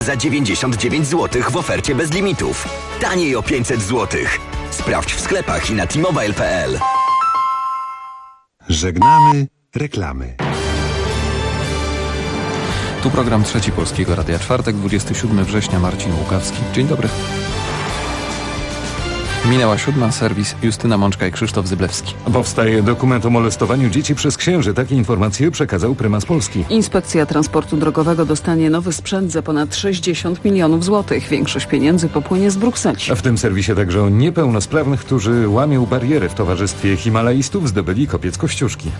Za 99 zł w ofercie bez limitów. Taniej o 500 zł. Sprawdź w sklepach i na t-mobile.pl. Żegnamy reklamy. Tu program Trzeci Polskiego Radia. Czwartek, 27 września, Marcin Łukawski. Dzień dobry. Minęła 7, serwis Justyna Mączka i Krzysztof Zyblewski. Powstaje dokument o molestowaniu dzieci przez księży. Takie informacje przekazał prymas Polski. Inspekcja Transportu Drogowego dostanie nowy sprzęt za ponad 60 milionów złotych. Większość pieniędzy popłynie z Brukseli. A w tym serwisie także o niepełnosprawnych, którzy łamią bariery. W towarzystwie himalaistów zdobyli kopiec Kościuszki.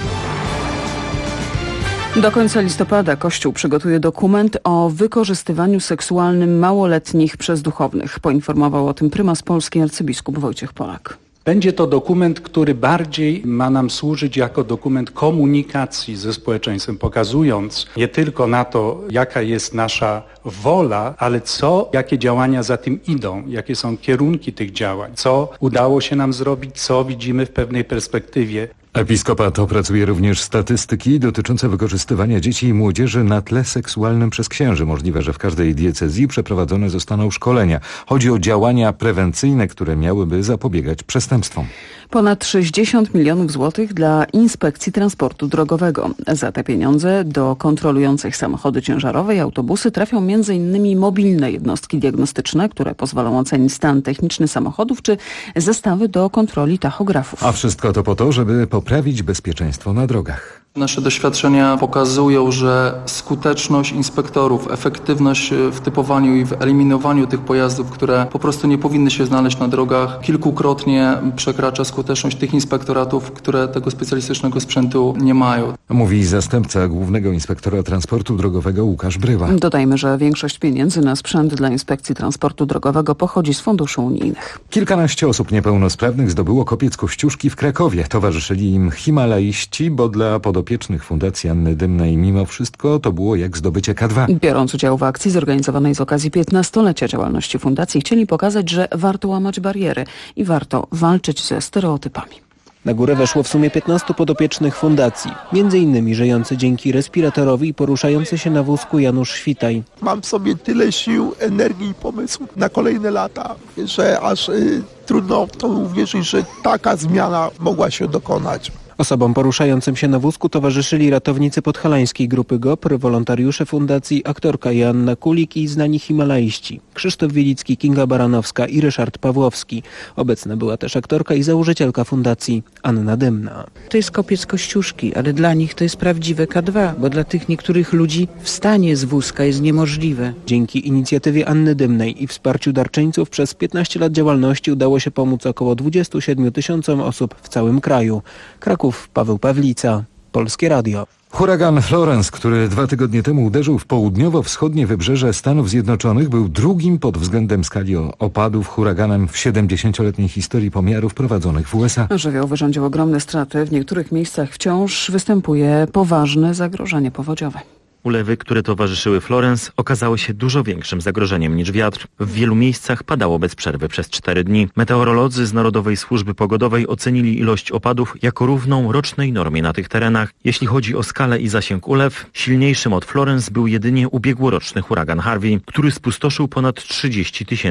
Do końca listopada Kościół przygotuje dokument o wykorzystywaniu seksualnym małoletnich przez duchownych. Poinformował o tym prymas Polski arcybiskup Wojciech Polak. Będzie to dokument, który bardziej ma nam służyć jako dokument komunikacji ze społeczeństwem, pokazując nie tylko na to, jaka jest nasza wola, ale jakie działania za tym idą, jakie są kierunki tych działań, co udało się nam zrobić, co widzimy w pewnej perspektywie. Episkopat opracuje również statystyki dotyczące wykorzystywania dzieci i młodzieży na tle seksualnym przez księży. Możliwe, że w każdej diecezji przeprowadzone zostaną szkolenia. Chodzi o działania prewencyjne, które miałyby zapobiegać przestępstwom. Ponad 60 milionów złotych dla Inspekcji Transportu Drogowego. Za te pieniądze do kontrolujących samochody ciężarowe i autobusy trafią m.in. mobilne jednostki diagnostyczne, które pozwolą ocenić stan techniczny samochodów czy zestawy do kontroli tachografów. A wszystko to po to, żeby poprawić bezpieczeństwo na drogach. Nasze doświadczenia pokazują, że skuteczność inspektorów, efektywność w typowaniu i w eliminowaniu tych pojazdów, które po prostu nie powinny się znaleźć na drogach, kilkukrotnie przekracza skuteczność tych inspektoratów, które tego specjalistycznego sprzętu nie mają. Mówi zastępca głównego inspektora transportu drogowego Łukasz Bryła. Dodajmy, że większość pieniędzy na sprzęt dla Inspekcji Transportu Drogowego pochodzi z funduszy unijnych. Kilkanaście osób niepełnosprawnych zdobyło kopiec Kościuszki w Krakowie. Towarzyszyli im himalaiści, bo dla podopiecznych Fundacji Anny Dymnej mimo wszystko to było jak zdobycie K2. Biorąc udział w akcji zorganizowanej z okazji 15-lecia działalności fundacji, chcieli pokazać, że warto łamać bariery i warto walczyć ze stereotypami. Na górę weszło w sumie 15 podopiecznych fundacji, m.in. żyjący dzięki respiratorowi i poruszający się na wózku Janusz Świtaj. Mam w sobie tyle sił, energii i pomysłu na kolejne lata, że aż trudno w to uwierzyć, że taka zmiana mogła się dokonać. Osobom poruszającym się na wózku towarzyszyli ratownicy podhalańskiej grupy GOPR, wolontariusze fundacji, aktorka Joanna Kulik i znani himalaiści Krzysztof Wielicki, Kinga Baranowska i Ryszard Pawłowski. Obecna była też aktorka i założycielka fundacji Anna Dymna. To jest kopiec Kościuszki, ale dla nich to jest prawdziwe K2, bo dla tych niektórych ludzi wstanie z wózka jest niemożliwe. Dzięki inicjatywie Anny Dymnej i wsparciu darczyńców przez 15 lat działalności udało się pomóc około 27 000 osób w całym kraju. Kraków, Paweł Pawlica, Polskie Radio. Huragan Florence, który 2 tygodnie temu uderzył w południowo-wschodnie wybrzeże Stanów Zjednoczonych, był drugim pod względem skali opadów huraganem w 70-letniej historii pomiarów prowadzonych w USA. Żywioł wyrządził ogromne straty. W niektórych miejscach wciąż występuje poważne zagrożenie powodziowe. Ulewy, które towarzyszyły Florence, okazały się dużo większym zagrożeniem niż wiatr. W wielu miejscach padało bez przerwy przez 4 dni. Meteorolodzy z Narodowej Służby Pogodowej ocenili ilość opadów jako równą rocznej normie na tych terenach. Jeśli chodzi o skalę i zasięg ulew, silniejszym od Florence był jedynie ubiegłoroczny huragan Harvey, który spustoszył ponad 30 000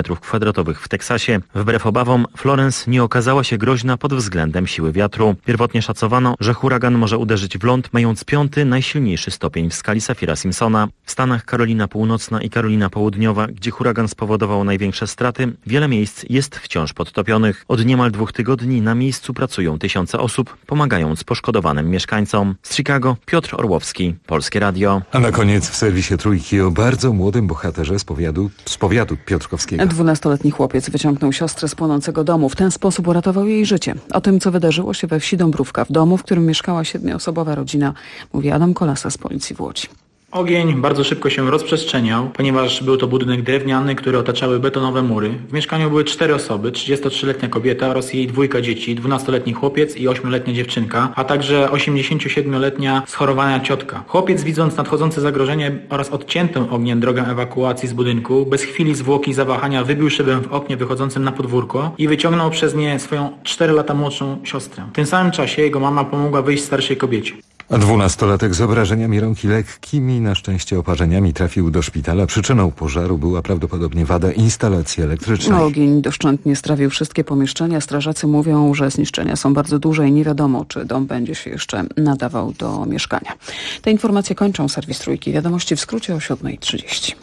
km² w Teksasie. Wbrew obawom, Florence nie okazała się groźna pod względem siły wiatru. Pierwotnie szacowano, że huragan może uderzyć w ląd, mając 5. najsilniejszy stopień w skali Saffira-Simpsona. W Stanach Karolina Północna i Karolina Południowa, gdzie huragan spowodował największe straty, wiele miejsc jest wciąż podtopionych. Od niemal 2 tygodni na miejscu pracują tysiące osób, pomagając poszkodowanym mieszkańcom. Z Chicago Piotr Orłowski, Polskie Radio. A na koniec w serwisie Trójki o bardzo młodym bohaterze z powiatu piotrkowskiego. 12-letni chłopiec wyciągnął siostrę z płonącego domu. W ten sposób uratował jej życie. O tym, co wydarzyło się we wsi Dąbrówka, w domu, w którym mieszkała 7-osobowa rodzina, mówi Adam Kolasa z Policji w Łodzi. Ogień bardzo szybko się rozprzestrzeniał, ponieważ był to budynek drewniany, który otaczały betonowe mury. W mieszkaniu były 4 osoby, 33-letnia kobieta oraz jej 2 dzieci, 12-letni chłopiec i 8-letnia dziewczynka, a także 87-letnia schorowana ciotka. Chłopiec, widząc nadchodzące zagrożenie oraz odciętą ogniem drogę ewakuacji z budynku, bez chwili zwłoki i zawahania wybił szybę w oknie wychodzącym na podwórko i wyciągnął przez nie swoją 4 lata młodszą siostrę. W tym samym czasie jego mama pomogła wyjść starszej kobiecie. 12-latek z obrażeniami rąk i lekkimi, na szczęście oparzeniami, trafił do szpitala. Przyczyną pożaru była prawdopodobnie wada instalacji elektrycznej. Ogień doszczętnie strawił wszystkie pomieszczenia. Strażacy mówią, że zniszczenia są bardzo duże i nie wiadomo, czy dom będzie się jeszcze nadawał do mieszkania. Te informacje kończą serwis Trójki. Wiadomości w skrócie o 7:30.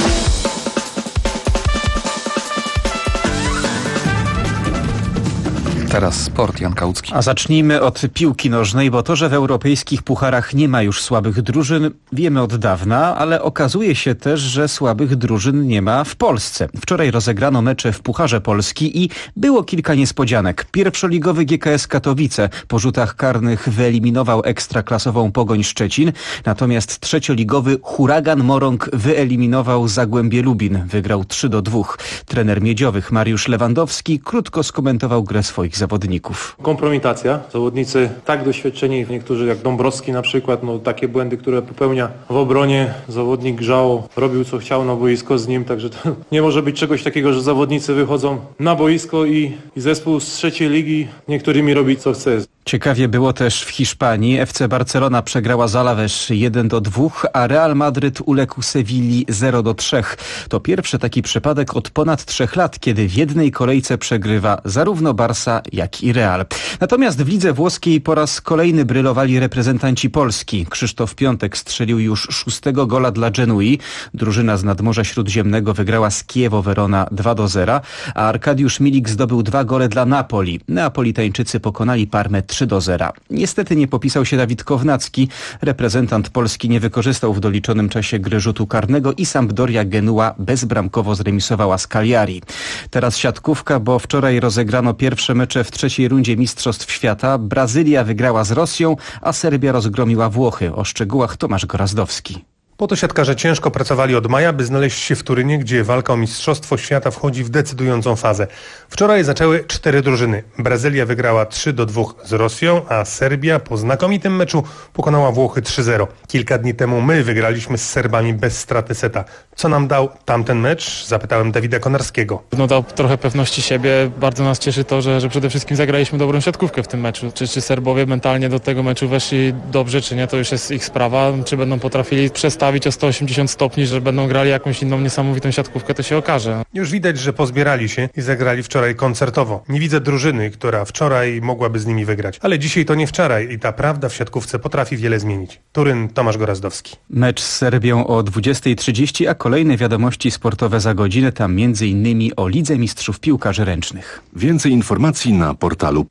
Teraz sport, Jan Kałucki. A zacznijmy od piłki nożnej, bo to, że w europejskich pucharach nie ma już słabych drużyn, wiemy od dawna, ale okazuje się też, że słabych drużyn nie ma w Polsce. Wczoraj rozegrano mecze w Pucharze Polski i było kilka niespodzianek. Pierwszoligowy GKS Katowice po rzutach karnych wyeliminował ekstraklasową Pogoń Szczecin, natomiast trzecioligowy Huragan Morąg wyeliminował Zagłębie Lubin. Wygrał 3-2. Trener miedziowych Mariusz Lewandowski krótko skomentował grę swoich zawodników. Kompromitacja. Zawodnicy tak doświadczeni, niektórzy jak Dąbrowski na przykład, takie błędy, które popełnia w obronie. Zawodnik grzał, robił co chciał na boisko z nim, także to nie może być czegoś takiego, że zawodnicy wychodzą na boisko i zespół z trzeciej ligi niektórymi robi co chce. Ciekawie było też w Hiszpanii. FC Barcelona przegrała z Alaves 1-2, a Real Madryt uległ Sewilli 0-3. To pierwszy taki przypadek od ponad 3 lat, kiedy w jednej kolejce przegrywa zarówno Barca, jak i Real. Natomiast w lidze włoskiej po raz kolejny brylowali reprezentanci Polski. Krzysztof Piątek strzelił już 6. gola dla Genui. Drużyna z Nadmorza Śródziemnego wygrała z Chievo Verona 2-0, a Arkadiusz Milik zdobył 2 gole dla Napoli. Neapolitańczycy pokonali Parmę 3-0. Niestety nie popisał się Dawid Kownacki. Reprezentant Polski nie wykorzystał w doliczonym czasie gry rzutu karnego i Sampdoria Genua bezbramkowo zremisowała z Cagliari. Teraz siatkówka, bo wczoraj rozegrano pierwsze mecze w trzeciej rundzie Mistrzostw Świata. Brazylia wygrała z Rosją, a Serbia rozgromiła Włochy. O szczegółach Tomasz Gorazdowski. Po to siatkarze ciężko pracowali od maja, by znaleźć się w Turynie, gdzie walka o Mistrzostwo Świata wchodzi w decydującą fazę. Wczoraj zaczęły 4 drużyny. Brazylia wygrała 3-2 z Rosją, a Serbia po znakomitym meczu pokonała Włochy 3-0. Kilka dni temu my wygraliśmy z Serbami bez straty seta. Co nam dał tamten mecz? Zapytałem Dawida Konarskiego. Dał trochę pewności siebie. Bardzo nas cieszy to, że przede wszystkim zagraliśmy dobrą siatkówkę w tym meczu. Czy Serbowie mentalnie do tego meczu weszli dobrze, czy nie, to już jest ich sprawa. Czy będą potrafili przestawić o 180 stopni, że będą grali jakąś inną niesamowitą siatkówkę, to się okaże. Już widać, że pozbierali się i zagrali wczoraj koncertowo. Nie widzę drużyny, która wczoraj mogłaby z nimi wygrać. Ale dzisiaj to nie wczoraj i ta prawda w siatkówce potrafi wiele zmienić. Turyn, Tomasz Gorazdowski. Mecz z Serbią o 20:30, a kolejne wiadomości sportowe za godzinę, tam m.in. o Lidze Mistrzów Piłkarzy Ręcznych. Więcej informacji na portalu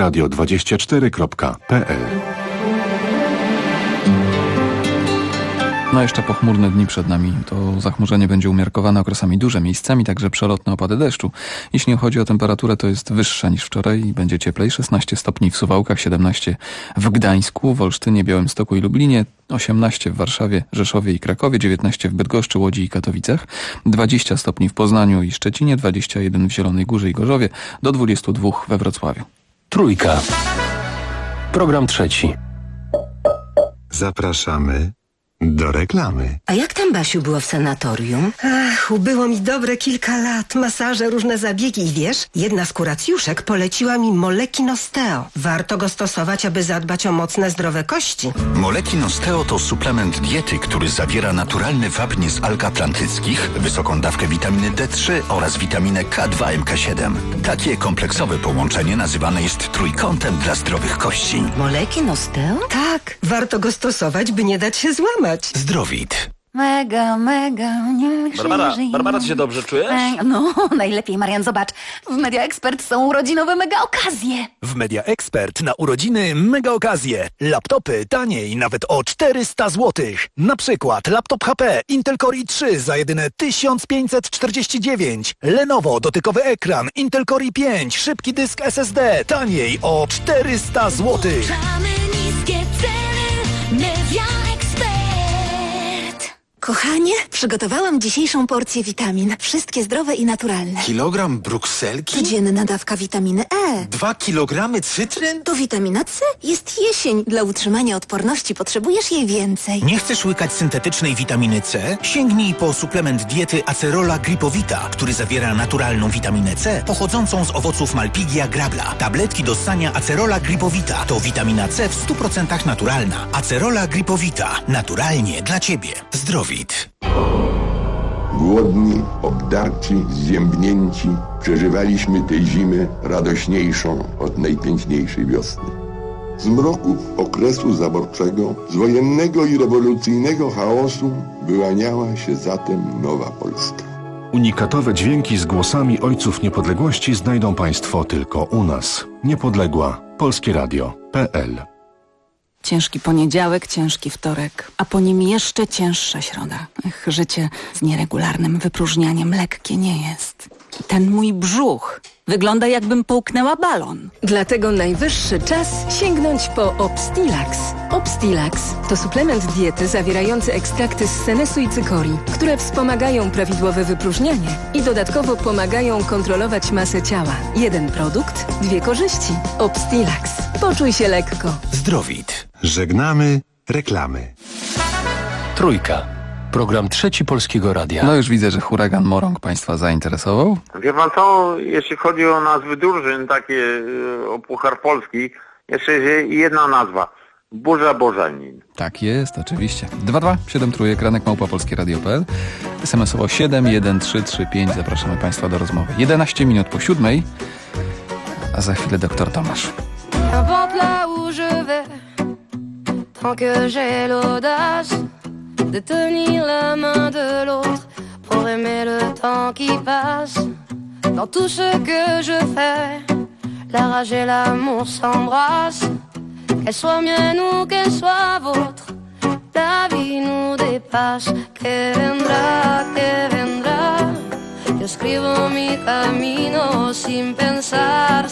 polskieradio24.pl. No jeszcze pochmurne dni przed nami. To zachmurzenie będzie umiarkowane okresami duże, miejscami także przelotne opady deszczu. Jeśli chodzi o temperaturę, to jest wyższa niż wczoraj i będzie cieplej. 16 stopni w Suwałkach, 17 w Gdańsku, w Olsztynie, Białymstoku i Lublinie, 18 w Warszawie, Rzeszowie i Krakowie, 19 w Bydgoszczy, Łodzi i Katowicach, 20 stopni w Poznaniu i Szczecinie, 21 w Zielonej Górze i Gorzowie, do 22 we Wrocławiu. Trójka. Program trzeci. Zapraszamy do reklamy. A jak tam, Basiu, było w sanatorium? Ach, ubyło mi dobre kilka lat. Masaże, różne zabiegi i wiesz, jedna z kuracjuszek poleciła mi Molekin Osteo. Warto go stosować, aby zadbać o mocne, zdrowe kości. Molekin Osteo to suplement diety, który zawiera naturalny wapń z alg atlantyckich, wysoką dawkę witaminy D3 oraz witaminę K2-MK7. Takie kompleksowe połączenie nazywane jest trójkątem dla zdrowych kości. Molekin Osteo? Tak, warto go stosować, by nie dać się złamać. Zdrowit. Mega. Barbara, ty się dobrze czujesz? No, najlepiej, Marian, zobacz. W Media Expert są urodzinowe mega okazje. W Media Expert na urodziny mega okazje. Laptopy taniej nawet o 400 zł. Na przykład laptop HP Intel Core i3 za jedyne 1549. Lenovo dotykowy ekran Intel Core i5, szybki dysk SSD taniej o 400 zł. Niskie ceny, Media Expert. Kochanie, przygotowałam dzisiejszą porcję witamin. Wszystkie zdrowe i naturalne. Kilogram brukselki? Codzienna dawka witaminy E. 2 kilogramy cytryn? To witamina C. Jest jesień. Dla utrzymania odporności potrzebujesz jej więcej. Nie chcesz łykać syntetycznej witaminy C? Sięgnij po suplement diety Acerola Gripowita, który zawiera naturalną witaminę C pochodzącą z owoców Malpighia grabla. Tabletki do ssania Acerola Gripowita to witamina C w 100% naturalna. Acerola Gripowita. Naturalnie dla Ciebie. Zdrowit. Głodni, obdarci, zziębnięci, przeżywaliśmy tę zimę radośniejszą od najpiękniejszej wiosny. Z mroków okresu zaborczego, z wojennego i rewolucyjnego chaosu wyłaniała się zatem nowa Polska. Unikatowe dźwięki z głosami ojców niepodległości znajdą Państwo tylko u nas. Niepodległa. Polskie Radio.pl. Ciężki poniedziałek, ciężki wtorek, a po nim jeszcze cięższa środa. Życie z nieregularnym wypróżnianiem lekkie nie jest. Ten mój brzuch wygląda, jakbym połknęła balon. Dlatego najwyższy czas sięgnąć po Obstilax. Obstilax to suplement diety zawierający ekstrakty z senesu i cykorii, które wspomagają prawidłowe wypróżnianie i dodatkowo pomagają kontrolować masę ciała. Jeden produkt, dwie korzyści. Obstilax. Poczuj się lekko. Zdrowit. Żegnamy reklamy. Trójka. Program Trzeci Polskiego Radia. No już widzę, że huragan Morąg Państwa zainteresował. Wie pan co, jeśli chodzi o nazwy drużyn, takie o Puchar Polski, jeszcze jest jedna nazwa. Burza Bożanin. Tak jest, oczywiście. 227 Kranek @polskieradio.pl. SMS-owo 71335. Zapraszamy Państwa do rozmowy. 11 minut po 7, a za chwilę doktor Tomasz. N'importe là où je vais, tant que j'ai l'audace de tenir la main de l'autre pour aimer le temps qui passe. Dans tout ce que je fais, la rage et l'amour s'embrassent. Qu'elle soit mienne ou qu'elle soit vôtre, la vie nous dépasse. Que vendrá, yo escribo mi camino sin pensar,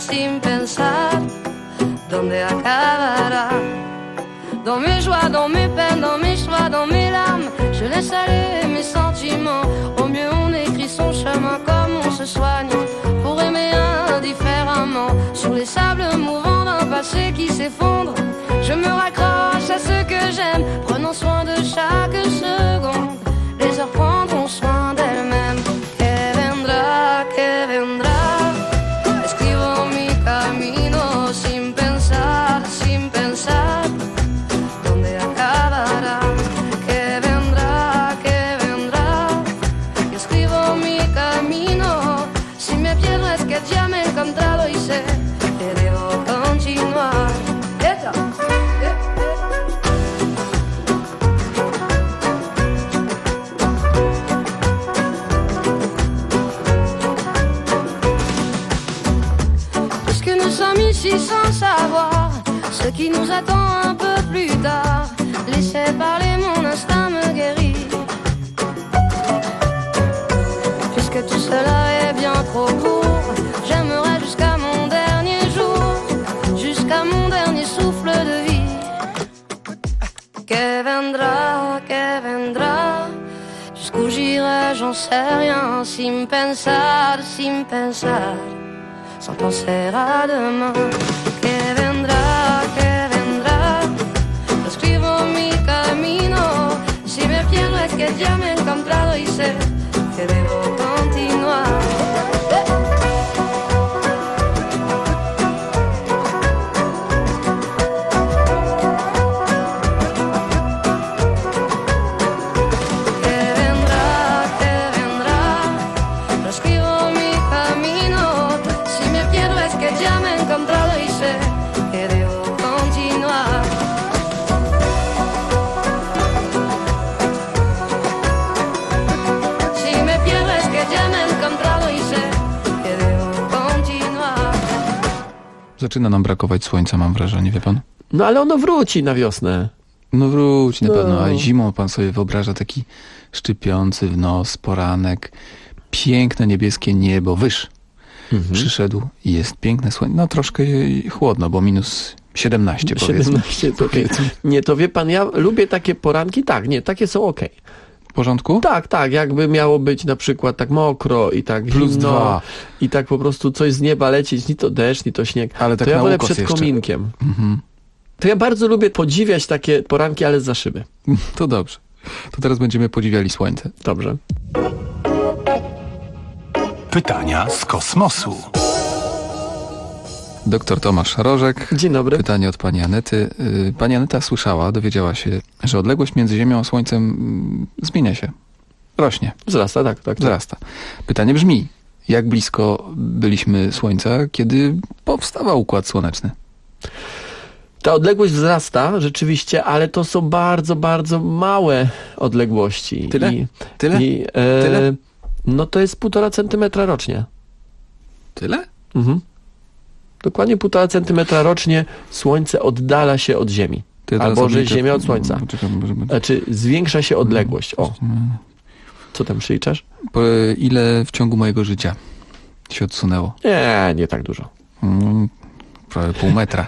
¿dónde acabará? Dans mes joies, dans mes peines, dans mes choix, dans mes larmes, je laisse aller mes sentiments. Au mieux on écrit son chemin comme on se soigne, pour aimer indifféremment. Sur les sables mouvants d'un passé qui s'effondre, je me raccroche à ce que j'aime, prenons soin de chaque seconde. Les heures prendront soin d'elles-mêmes. Que vendrá, escribo mi camino sin pensar, ¿dónde acabará? Que vendrá, yo escribo mi camino. Si me pierdo es que ya me he encontrado y sé que debo continuar. Puisque nous sommes ici sans savoir ce qui nous attend un peu plus tard, laissez parler, mon instinct me guérit. Puisque tout cela est bien trop court, j'aimerais jusqu'à mon dernier jour, jusqu'à mon dernier souffle de vie. Que vendrá, jusqu'où j'irai, j'en sais rien, sin pensar, sans penser à demain. Que vendrá, yo escribo mi camino. Si me pierdo es que ya me he encontrado y sé que debo continuar. Zaczyna nam brakować słońca, mam wrażenie, wie pan? No ale ono wróci na wiosnę. No wróci na pewno, a zimą pan sobie wyobraża taki szczypiący w nos poranek, piękne niebieskie niebo, przyszedł i jest piękne słońce. No troszkę chłodno, bo minus 17 powiedzmy. 17, to okay. Nie, to wie pan, ja lubię takie poranki, tak, nie, takie są okej. porządku? Tak, jakby miało być na przykład tak mokro i tak Plus zimno 2. i tak po prostu coś z nieba lecieć, ni to deszcz, ni to śnieg. Ale tak to ja na wolę ukos przed jeszcze. kominkiem. Mhm. To ja bardzo lubię podziwiać takie poranki, ale zza szyby. To dobrze. To teraz będziemy podziwiali słońce. Dobrze. Pytania z kosmosu. Doktor Tomasz Rożek. Dzień dobry. Pytanie od pani Anety. Pani Aneta słyszała, dowiedziała się, że odległość między Ziemią a Słońcem zmienia się. Rośnie. Wzrasta, tak. Wzrasta. Pytanie brzmi, jak blisko byliśmy Słońca, kiedy powstawał Układ Słoneczny? Ta odległość wzrasta rzeczywiście, ale to są bardzo, bardzo małe odległości. Tyle? Tyle? Tyle? No to jest 1,5 centymetra rocznie. Tyle? Mhm. Dokładnie 1,5 centymetra rocznie Słońce oddala się od Ziemi. Albo że Ziemia od Słońca. Znaczy zwiększa się odległość. O. Co tam przyliczasz? Ile w ciągu mojego życia się odsunęło? Nie tak dużo. Prawie 0,5 metra.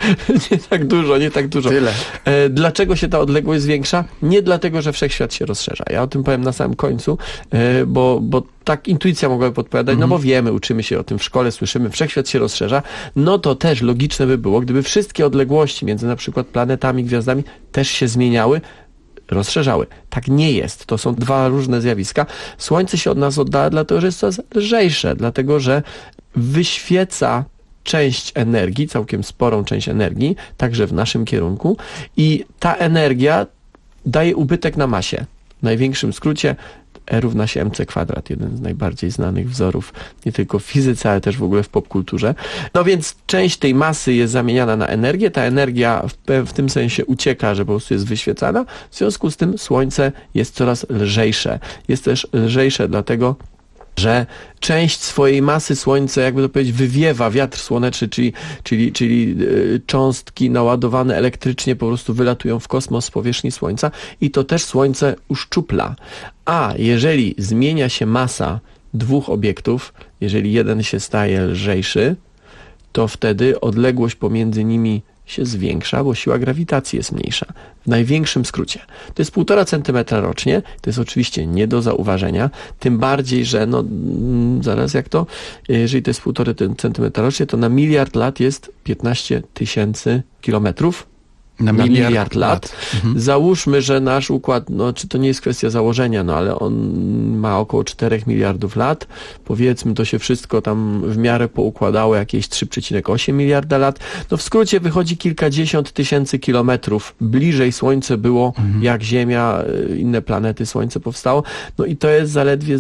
Nie tak dużo. Tyle. Dlaczego się ta odległość zwiększa? Nie dlatego, że wszechświat się rozszerza. Ja o tym powiem na samym końcu, bo tak intuicja mogłaby podpowiadać, no bo wiemy, uczymy się o tym w szkole, słyszymy, wszechświat się rozszerza, no to też logiczne by było, gdyby wszystkie odległości między na przykład planetami, gwiazdami też się zmieniały, rozszerzały. Tak nie jest. To są dwa różne zjawiska. Słońce się od nas oddala, dlatego że jest coraz lżejsze, dlatego że wyświeca część energii, całkiem sporą część energii, także w naszym kierunku i ta energia daje ubytek na masie. W największym skrócie E równa się mc², jeden z najbardziej znanych wzorów, nie tylko w fizyce, ale też w ogóle w popkulturze. No więc część tej masy jest zamieniana na energię, ta energia w tym sensie ucieka, że po prostu jest wyświecana, w związku z tym Słońce jest coraz lżejsze. Jest też lżejsze dlatego, że część swojej masy Słońce, jakby to powiedzieć, wywiewa wiatr słoneczny, czyli cząstki naładowane elektrycznie po prostu wylatują w kosmos z powierzchni Słońca i to też Słońce uszczupla. A jeżeli zmienia się masa dwóch obiektów, jeżeli jeden się staje lżejszy, to wtedy odległość pomiędzy nimi się zwiększa, bo siła grawitacji jest mniejsza. W największym skrócie. To jest 1,5 centymetra rocznie, to jest oczywiście nie do zauważenia, tym bardziej, że zaraz jak to, jeżeli to jest 1,5 centymetra rocznie, to na miliard lat jest 15 000 kilometrów. Na miliard lat. Załóżmy, że nasz układ, czy to nie jest kwestia założenia, ale on ma około 4 miliardów lat. Powiedzmy, to się wszystko tam w miarę poukładało jakieś 3,8 miliarda lat. No w skrócie wychodzi kilkadziesiąt tysięcy kilometrów. Bliżej Słońce było jak Ziemia, inne planety Słońce powstało. No i to jest zaledwie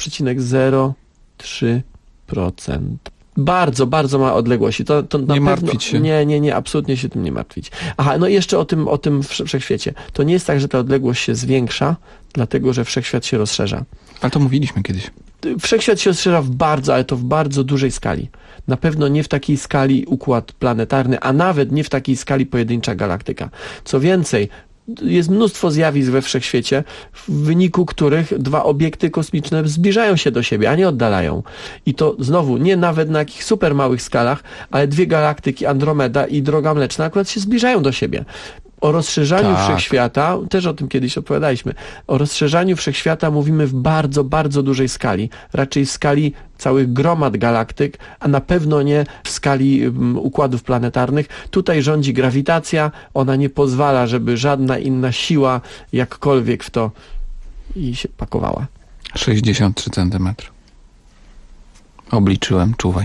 0,03%. Bardzo, bardzo mała odległość. To na nie martwić się. Nie, absolutnie się tym nie martwić. Aha, no i jeszcze o tym wszechświecie. To nie jest tak, że ta odległość się zwiększa, dlatego że wszechświat się rozszerza. Ale to mówiliśmy kiedyś. Wszechświat się rozszerza ale to w bardzo dużej skali. Na pewno nie w takiej skali układ planetarny, a nawet nie w takiej skali pojedyncza galaktyka. Co więcej, jest mnóstwo zjawisk we wszechświecie, w wyniku których dwa obiekty kosmiczne zbliżają się do siebie, a nie oddalają. I to znowu nie nawet na jakich super małych skalach, ale dwie galaktyki, Andromeda i Droga Mleczna, akurat się zbliżają do siebie. O rozszerzaniu wszechświata, też o tym kiedyś opowiadaliśmy, o rozszerzaniu wszechświata mówimy w bardzo, bardzo dużej skali. Raczej w skali całych gromad galaktyk, a na pewno nie w skali układów planetarnych. Tutaj rządzi grawitacja, ona nie pozwala, żeby żadna inna siła jakkolwiek w to i się pakowała. 63 cm. Obliczyłem, czuwaj.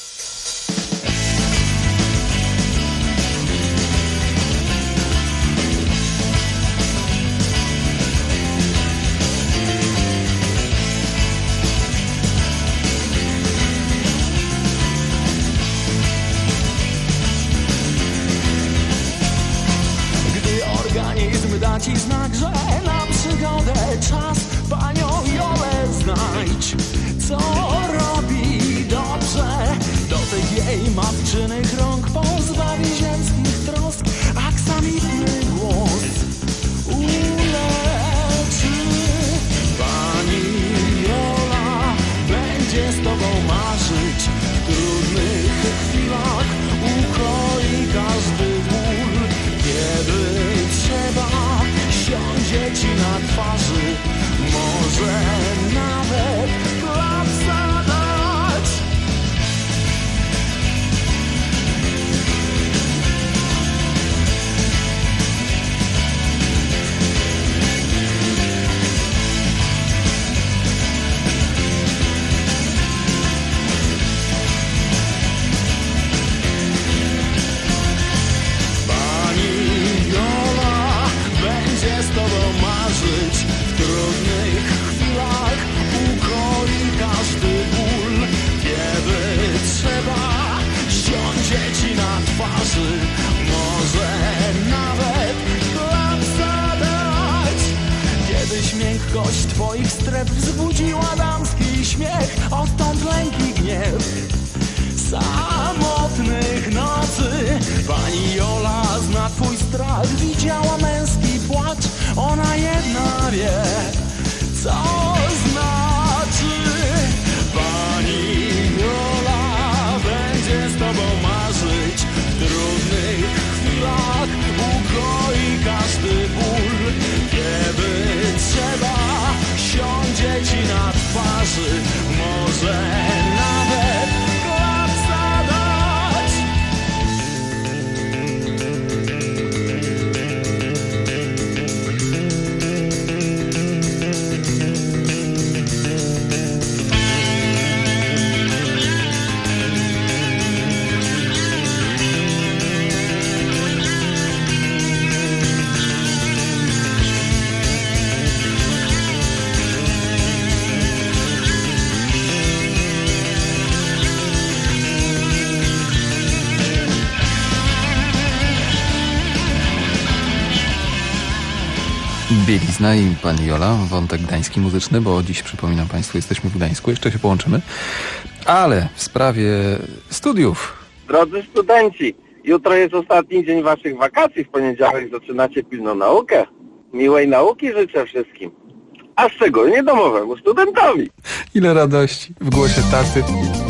Ci znak, że na przygodę czas, panią Jolę znajdź. Co robi dobrze budziła damski śmiech, odtąd lęk i gniew samotnych nocy. Pani Jola zna twój strach, widziała męski płacz, ona jedna wie, co znaczy. Pani Jola będzie z tobą marzyć, w trudnych chwilach ukoi każdy ból. Kiedy trzeba, siądzie ci na twarzy, może nawet klapsa dać. Bielizna i pani Jola, wątek gdański muzyczny, bo dziś, przypominam Państwu, jesteśmy w Gdańsku, jeszcze się połączymy. Ale w sprawie studiów. Drodzy studenci, jutro jest ostatni dzień waszych wakacji, w poniedziałek zaczynacie pilną naukę. Miłej nauki życzę wszystkim, a szczególnie domowemu studentowi. Ile radości w głosie taty.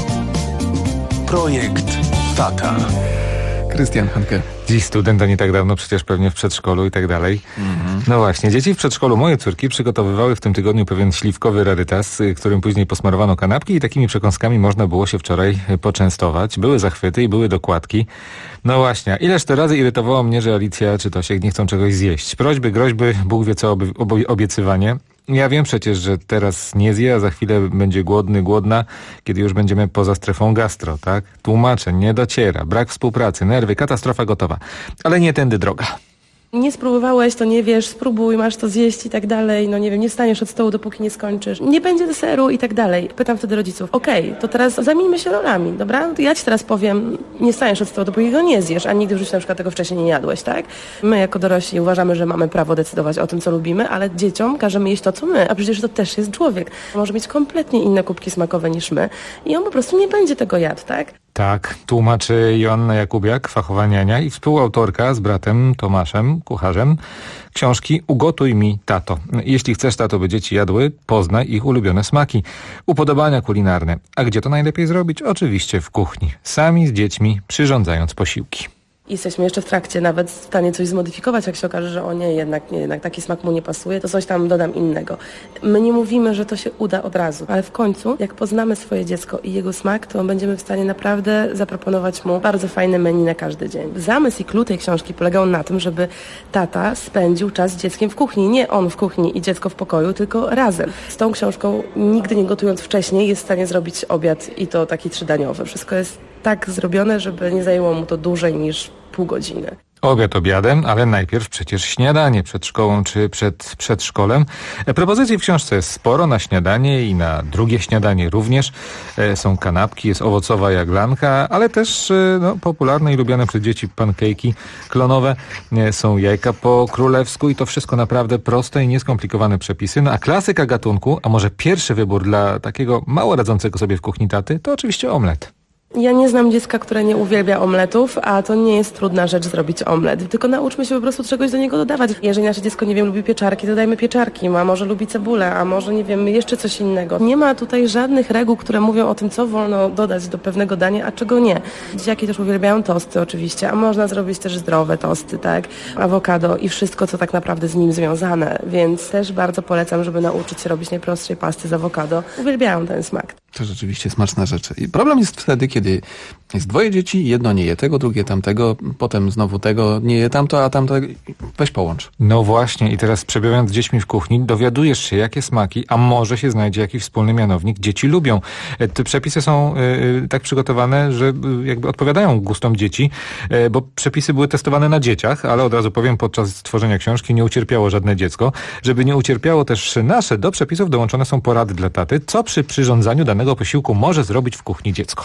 Projekt Tata. Krystian Hanke. Dziś student, a nie tak dawno przecież pewnie w przedszkolu i tak dalej. No właśnie, dzieci w przedszkolu, moje córki, przygotowywały w tym tygodniu pewien śliwkowy rarytas, którym później posmarowano kanapki i takimi przekąskami można było się wczoraj poczęstować. Były zachwyty i były dokładki. No właśnie, ileż to razy irytowało mnie, że Alicja czy Tosiek nie chcą czegoś zjeść. Prośby, groźby, Bóg wie co obiecywanie. Ja wiem przecież, że teraz nie zje, a za chwilę będzie głodny, głodna, kiedy już będziemy poza strefą gastro, tak? Tłumaczeń nie dociera, brak współpracy, nerwy, katastrofa gotowa. Ale nie tędy droga. Nie spróbowałeś, to nie wiesz, spróbuj, masz to zjeść i tak dalej, no nie wiem, nie wstaniesz od stołu, dopóki nie skończysz. Nie będzie deseru i tak dalej. Pytam wtedy rodziców, okej, to teraz zamieńmy się rolami, dobra? To ja ci teraz powiem, nie wstaniesz od stołu, dopóki go nie zjesz, a nigdy w życiu na przykład tego wcześniej nie jadłeś, tak? My jako dorośli uważamy, że mamy prawo decydować o tym, co lubimy, ale dzieciom każemy jeść to, co my, a przecież to też jest człowiek. Może mieć kompletnie inne kubki smakowe niż my i on po prostu nie będzie tego jadł, tak? Tak, tłumaczy Joanna Jakubiak, fachowa niania i współautorka z bratem Tomaszem, kucharzem, książki Ugotuj mi, tato. Jeśli chcesz, tato, by dzieci jadły, poznaj ich ulubione smaki, upodobania kulinarne. A gdzie to najlepiej zrobić? Oczywiście w kuchni, sami z dziećmi, przyrządzając posiłki. Jesteśmy jeszcze w trakcie nawet w stanie coś zmodyfikować, jak się okaże, że o nie, jednak taki smak mu nie pasuje, to coś tam dodam innego. My nie mówimy, że to się uda od razu, ale w końcu, jak poznamy swoje dziecko i jego smak, to będziemy w stanie naprawdę zaproponować mu bardzo fajne menu na każdy dzień. Zamysł i klucz tej książki polegał na tym, żeby tata spędził czas z dzieckiem w kuchni. Nie on w kuchni i dziecko w pokoju, tylko razem. Z tą książką, nigdy nie gotując wcześniej, jest w stanie zrobić obiad i to taki 3-daniowy. Wszystko jest tak zrobione, żeby nie zajęło mu to dłużej niż pół godziny. Obiad obiadem, ale najpierw przecież śniadanie przed szkołą czy przed przedszkolem. Propozycji w książce jest sporo na śniadanie i na drugie śniadanie również. Są kanapki, jest owocowa jaglanka, ale też popularne i lubiane przez dzieci pankejki klonowe. Są jajka po królewsku i to wszystko naprawdę proste i nieskomplikowane przepisy. No a klasyka gatunku, a może pierwszy wybór dla takiego mało radzącego sobie w kuchni taty, to oczywiście omlet. Ja nie znam dziecka, które nie uwielbia omletów, a to nie jest trudna rzecz zrobić omlet. Tylko nauczmy się po prostu czegoś do niego dodawać. Jeżeli nasze dziecko, nie wiem, lubi pieczarki, to dajmy pieczarki, a może lubi cebulę, a może, nie wiem, jeszcze coś innego. Nie ma tutaj żadnych reguł, które mówią o tym, co wolno dodać do pewnego dania, a czego nie. Dzieciaki też uwielbiają tosty oczywiście, a można zrobić też zdrowe tosty, tak? Awokado i wszystko, co tak naprawdę z nim związane. Więc też bardzo polecam, żeby nauczyć się robić najprostszej pasty z awokado. Uwielbiają ten smak. To rzeczywiście smaczne rzeczy. I problem jest wtedy, kiedy jest dwoje dzieci, jedno nie je tego, drugie tamtego, potem znowu tego nie je tamto, a tamto weź połącz. No właśnie i teraz przebywając z dziećmi w kuchni dowiadujesz się, jakie smaki, a może się znajdzie jakiś wspólny mianownik dzieci lubią. Te przepisy są tak przygotowane, że jakby odpowiadają gustom dzieci, bo przepisy były testowane na dzieciach, ale od razu powiem, podczas tworzenia książki nie ucierpiało żadne dziecko. Żeby nie ucierpiało też nasze, do przepisów dołączone są porady dla taty, co przy przyrządzaniu danego posiłku może zrobić w kuchni dziecko.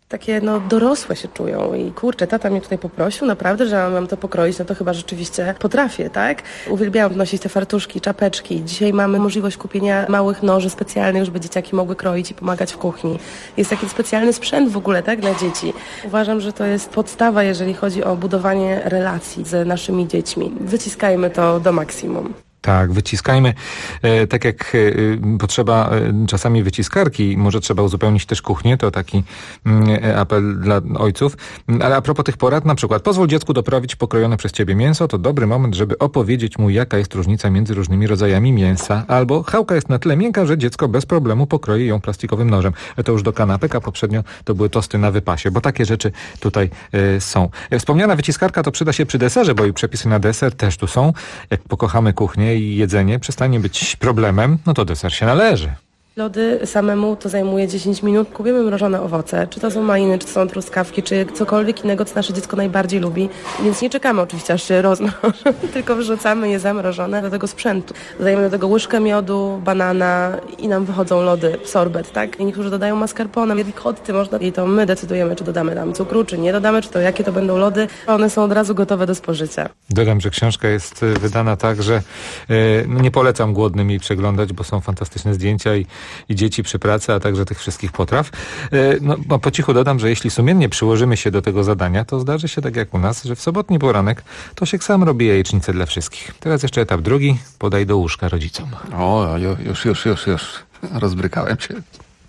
Takie dorosłe się czują i kurczę, tata mnie tutaj poprosił, naprawdę, że mam to pokroić, no to chyba rzeczywiście potrafię, tak? Uwielbiałam nosić te fartuszki, czapeczki. Dzisiaj mamy możliwość kupienia małych noży specjalnych, żeby dzieciaki mogły kroić i pomagać w kuchni. Jest taki specjalny sprzęt w ogóle, tak, dla dzieci. Uważam, że to jest podstawa, jeżeli chodzi o budowanie relacji z naszymi dziećmi. Wyciskajmy to do maksimum. Tak, wyciskajmy, tak jak potrzeba czasami wyciskarki, może trzeba uzupełnić też kuchnię, to taki apel dla ojców. Ale a propos tych porad, na przykład pozwól dziecku doprawić pokrojone przez ciebie mięso, to dobry moment, żeby opowiedzieć mu, jaka jest różnica między różnymi rodzajami mięsa. Albo chałka jest na tyle miękka, że dziecko bez problemu pokroi ją plastikowym nożem. To już do kanapek, a poprzednio to były tosty na wypasie, bo takie rzeczy tutaj są. Wspomniana wyciskarka to przyda się przy deserze, bo i przepisy na deser też tu są. Jak pokochamy kuchnię i jedzenie przestanie być problemem, no to deser się należy. Lody samemu to zajmuje 10 minut. Kupimy mrożone owoce, czy to są maliny, czy to są truskawki, czy cokolwiek innego, co nasze dziecko najbardziej lubi. Więc nie czekamy oczywiście, aż się rozmrożą, tylko wrzucamy je zamrożone do tego sprzętu. Dodajemy do tego łyżkę miodu, banana i nam wychodzą lody, sorbet, tak? I niektórzy dodają mascarpone, wielkotty można i to my decydujemy, czy dodamy tam cukru, czy nie dodamy, czy to jakie to będą lody. One są od razu gotowe do spożycia. Dodam, że książka jest wydana tak, że nie polecam głodnym jej przeglądać, bo są fantastyczne zdjęcia i dzieci przy pracy, a także tych wszystkich potraw. No, po cichu dodam, że jeśli sumiennie przyłożymy się do tego zadania, to zdarzy się tak jak u nas, że w sobotni poranek Tosiek sam robi jajecznicę dla wszystkich. Teraz jeszcze etap drugi. Podaj do łóżka rodzicom. O, już. Rozbrykałem się.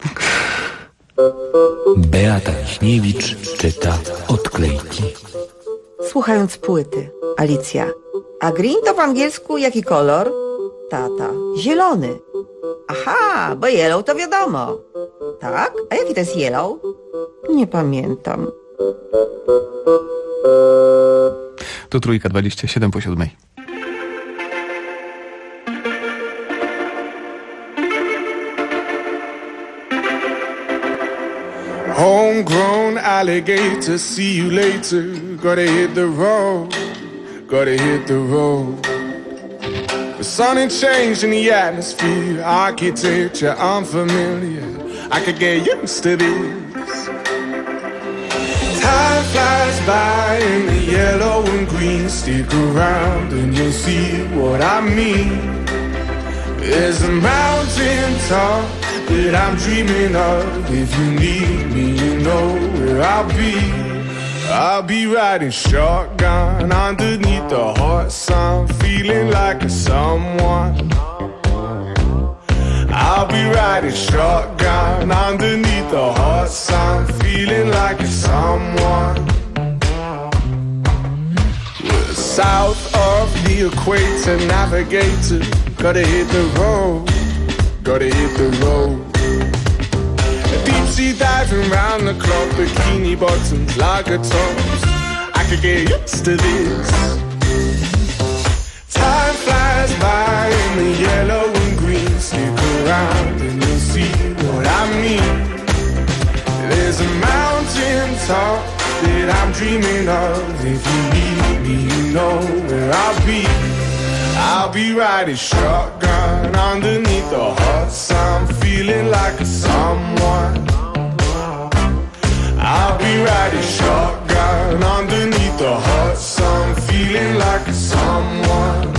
Beata Wiśniewicz czyta odklejki. Słuchając płyty, Alicja. A green to w angielsku jaki kolor? Tata. Zielony. Aha, bo yellow to wiadomo. Tak? A jaki to jest yellow? Nie pamiętam. To 3:27 po 7. Homegrown alligator, see you later. Gotta hit the road, gotta hit the road. The sun ain't changed in the atmosphere, architecture unfamiliar. I could get used to this. Time flies by in the yellow and green. Stick around and you'll see what I mean. There's a mountain top that I'm dreaming of. If you need me, you know where I'll be. I'll be riding shotgun underneath the hot sun, feeling like a someone. I'll be riding shotgun underneath the hot sun, feeling like a someone. We're south of the equator, navigator. Gotta hit the road, gotta hit the road. Deep sea diving round the clock, bikini bottoms, lager tops. I could get used to this. Time flies by in the yellow and green. Stick around and you'll see what I mean. There's a mountain top that I'm dreaming of. If you need me, you know where I'll be. I'll be riding shotgun underneath the hot sun, feeling like a someone. I'll be riding shotgun underneath the hot sun, feeling like a someone.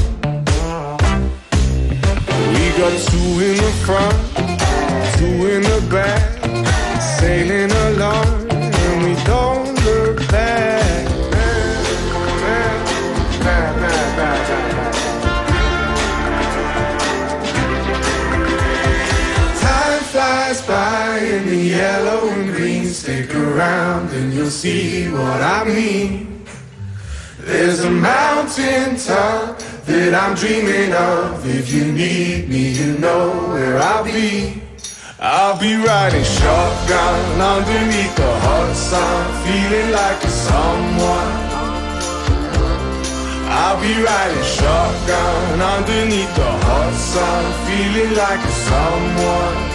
We got two in the front, two in the back, sailing along, and we don't look back. Flies by in the yellow and green. Stick around and you'll see what I mean. There's a mountain top that I'm dreaming of. If you need me, you know where I'll be. I'll be riding shotgun underneath the hot sun, feeling like a someone. I'll be riding shotgun underneath the hot sun, feeling like a someone.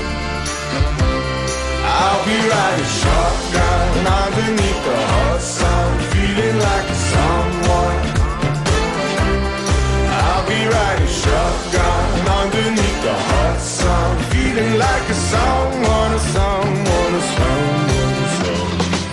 I'll be riding shotgun underneath the hot sun, feeling like a someone. I'll be riding shotgun underneath the hot sun, feeling like a someone, a someone, a someone, a someone.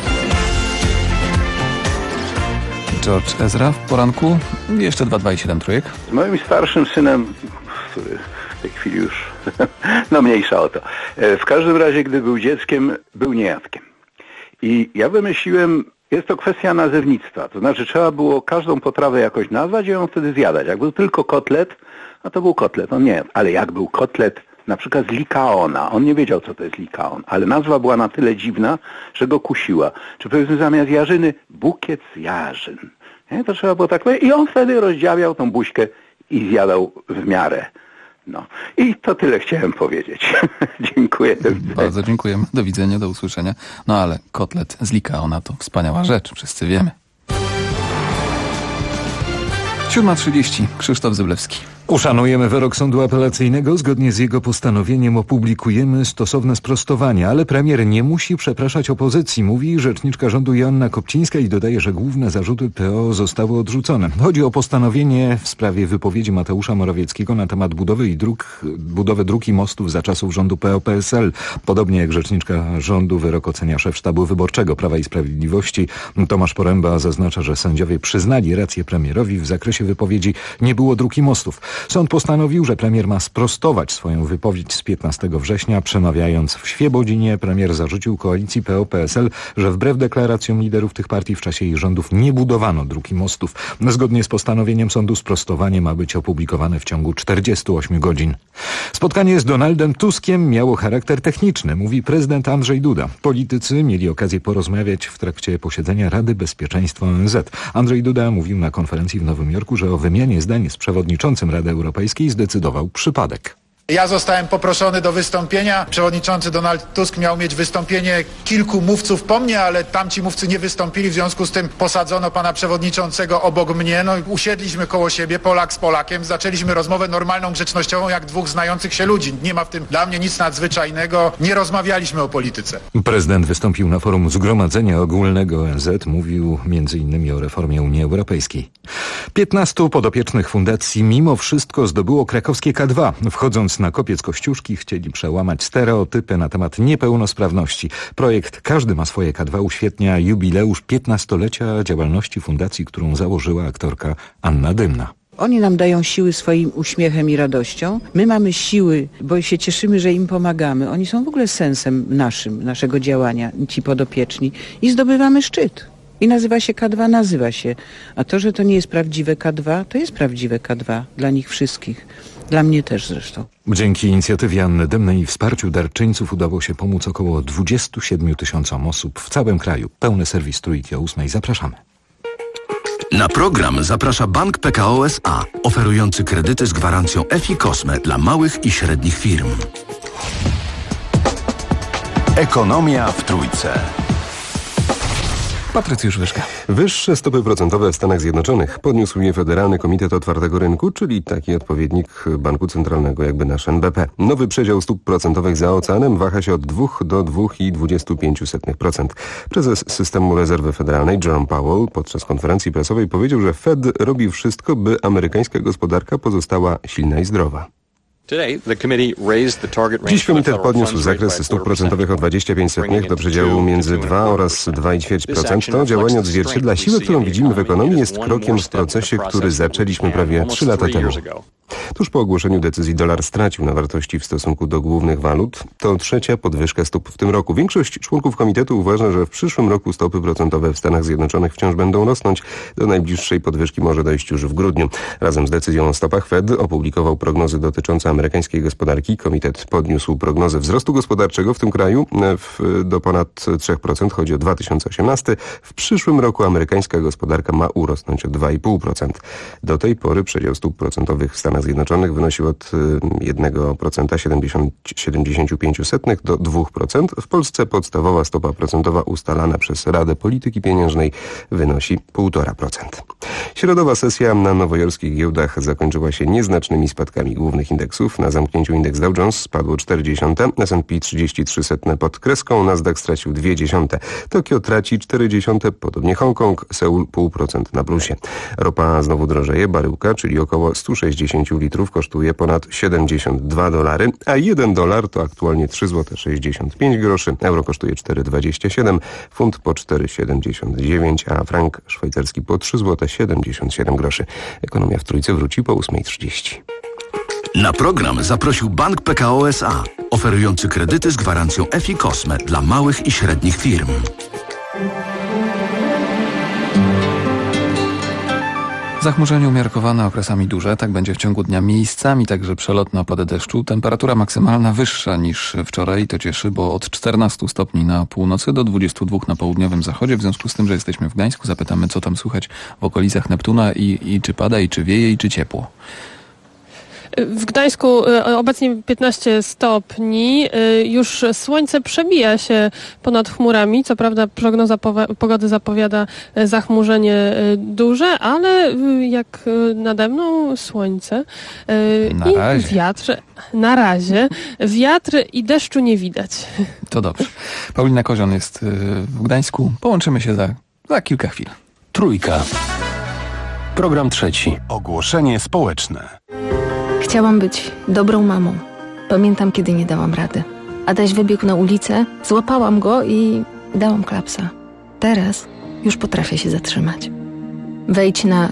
George Ezra w poranku. Jeszcze 2 i 7 trójek. Z moim starszym synem, który w tej chwili już, no mniejsza o to. W każdym razie, gdy był dzieckiem, był niejadkiem. I ja wymyśliłem, jest to kwestia nazewnictwa. To znaczy trzeba było każdą potrawę jakoś nazwać i ją wtedy zjadać. Jak był tylko kotlet, no to był kotlet, on nie jadł. Ale jak był kotlet na przykład z likaona, on nie wiedział, co to jest likaon, ale nazwa była na tyle dziwna, że go kusiła. Czy powiedzmy zamiast jarzyny, bukiet z jarzyn. Nie? To trzeba było tak powiedzieć. I on wtedy rozdziawiał tą buźkę i zjadał w miarę. No. I to tyle chciałem powiedzieć. Dziękuję. Do widzenia. Bardzo dziękujemy. Do widzenia, do usłyszenia. No ale kotlet z likaona to wspaniała rzecz, wszyscy wiemy. 7:30. Krzysztof Zyblewski. Uszanujemy wyrok sądu apelacyjnego. Zgodnie z jego postanowieniem opublikujemy stosowne sprostowania, ale premier nie musi przepraszać opozycji, mówi rzeczniczka rządu Joanna Kopcińska i dodaje, że główne zarzuty PO zostały odrzucone. Chodzi o postanowienie w sprawie wypowiedzi Mateusza Morawieckiego na temat budowy dróg i mostów za czasów rządu PO-PSL. Podobnie jak rzeczniczka rządu wyrok ocenia szef sztabu wyborczego Prawa i Sprawiedliwości. Tomasz Poręba zaznacza, że sędziowie przyznali rację premierowi w zakresie wypowiedzi nie było dróg i mostów. Sąd postanowił, że premier ma sprostować swoją wypowiedź z 15 września. Przemawiając w Świebodzinie, premier zarzucił koalicji PO-PSL, że wbrew deklaracjom liderów tych partii w czasie ich rządów nie budowano dróg i mostów. Zgodnie z postanowieniem sądu sprostowanie ma być opublikowane w ciągu 48 godzin. Spotkanie z Donaldem Tuskiem miało charakter techniczny, mówi prezydent Andrzej Duda. Politycy mieli okazję porozmawiać w trakcie posiedzenia Rady Bezpieczeństwa ONZ. Andrzej Duda mówił na konferencji w Nowym Jorku, że o wymianie zdań z przewodniczącym Rady Europejskiej zdecydował przypadek. Ja zostałem poproszony do wystąpienia. Przewodniczący Donald Tusk miał mieć wystąpienie kilku mówców po mnie, ale tamci mówcy nie wystąpili, w związku z tym posadzono pana przewodniczącego obok mnie. No i usiedliśmy koło siebie, Polak z Polakiem, zaczęliśmy rozmowę normalną, grzecznościową, jak dwóch znających się ludzi. Nie ma w tym dla mnie nic nadzwyczajnego, nie rozmawialiśmy o polityce. Prezydent wystąpił na forum Zgromadzenia Ogólnego ONZ, mówił m.in. o reformie Unii Europejskiej. 15 podopiecznych fundacji mimo wszystko zdobyło krakowskie K2. Wchodząc na kopiec Kościuszki chcieli przełamać stereotypy na temat niepełnosprawności. Projekt Każdy ma swoje K2 uświetnia jubileusz 15-lecia działalności fundacji, którą założyła aktorka Anna Dymna. Oni nam dają siły swoim uśmiechem i radością. My mamy siły, bo się cieszymy, że im pomagamy. Oni są w ogóle sensem naszego działania, ci podopieczni. I zdobywamy szczyt. I nazywa się K2, nazywa się. A to, że to nie jest prawdziwe K2, to jest prawdziwe K2 dla nich wszystkich. Dla mnie też zresztą. Dzięki inicjatywie Anny Dymnej i wsparciu darczyńców udało się pomóc około 27 000 osób w całym kraju. Pełny serwis Trójki o 8. Zapraszamy. Na program zaprasza Bank PKO SA, oferujący kredyty z gwarancją FI Cosme dla małych i średnich firm. Ekonomia w Trójce. Patrycjusz Wyszka. Wyższe stopy procentowe w Stanach Zjednoczonych podniósł je Federalny Komitet Otwartego Rynku, czyli taki odpowiednik Banku Centralnego jakby nasz NBP. Nowy przedział stóp procentowych za oceanem waha się od 2 do 2,25%. Prezes Systemu Rezerwy Federalnej Jerome Powell podczas konferencji prasowej powiedział, że Fed robi wszystko, by amerykańska gospodarka pozostała silna i zdrowa. Dziś komitet podniósł zakres stóp procentowych o 0,25 do przedziału między 2 oraz 2,4%. To działanie odzwierciedla siłę, którą widzimy w ekonomii, jest krokiem w procesie, który zaczęliśmy prawie 3 lata temu. Tuż po ogłoszeniu decyzji dolar stracił na wartości w stosunku do głównych walut. To trzecia podwyżka stóp w tym roku. Większość członków komitetu uważa, że w przyszłym roku stopy procentowe w Stanach Zjednoczonych wciąż będą rosnąć. Do najbliższej podwyżki może dojść już w grudniu. Razem z decyzją o stopach Fed opublikował prognozy dotyczące amerykańskiej gospodarki. Komitet podniósł prognozę wzrostu gospodarczego w tym kraju do ponad 3%. Chodzi o 2018. W przyszłym roku amerykańska gospodarka ma urosnąć o 2,5%. Do tej pory przedział stóp procentowych w Stanach Zjednoczonych wynosił od 1,75 do 2%. W Polsce podstawowa stopa procentowa ustalana przez Radę Polityki Pieniężnej wynosi 1,5%. Środowa sesja na nowojorskich giełdach zakończyła się nieznacznymi spadkami głównych indeksów. indeksów. Na zamknięciu indeks Dow Jones spadło 0,4, S&P 33% pod kreską, Nasdaq stracił 0,2. Tokio traci 0,4, podobnie Hongkong, Seul 0,5% na plusie. Ropa znowu drożeje, baryłka, czyli około 160 litrów kosztuje ponad $72, a $1 to aktualnie 3,65 zł. Euro kosztuje 4,27, funt po 4,79, a frank szwajcarski po 3,77 zł. Ekonomia w Trójce wróci po 8:30. Na program zaprosił Bank PKO SA, oferujący kredyty z gwarancją FI Cosme dla małych i średnich firm. Zachmurzenie umiarkowane, okresami duże, tak będzie w ciągu dnia miejscami, także przelotne opady deszczu. Temperatura maksymalna wyższa niż wczoraj, to cieszy, bo od 14 stopni na północy do 22 na południowym zachodzie. W związku z tym, że jesteśmy w Gdańsku, zapytamy, co tam słychać w okolicach Neptuna i czy pada, i czy wieje, i czy ciepło. W Gdańsku obecnie 15 stopni, już słońce przebija się ponad chmurami, co prawda prognoza pogody zapowiada zachmurzenie duże, ale jak nade mną słońce i wiatr, na razie, wiatr i deszczu nie widać. To dobrze. Paulina Kozion jest w Gdańsku, połączymy się za kilka chwil. Trójka. Program trzeci. Ogłoszenie społeczne. Chciałam być dobrą mamą. Pamiętam, kiedy nie dałam rady. Adaś wybiegł na ulicę, złapałam go i dałam klapsa. Teraz już potrafię się zatrzymać. Wejdź na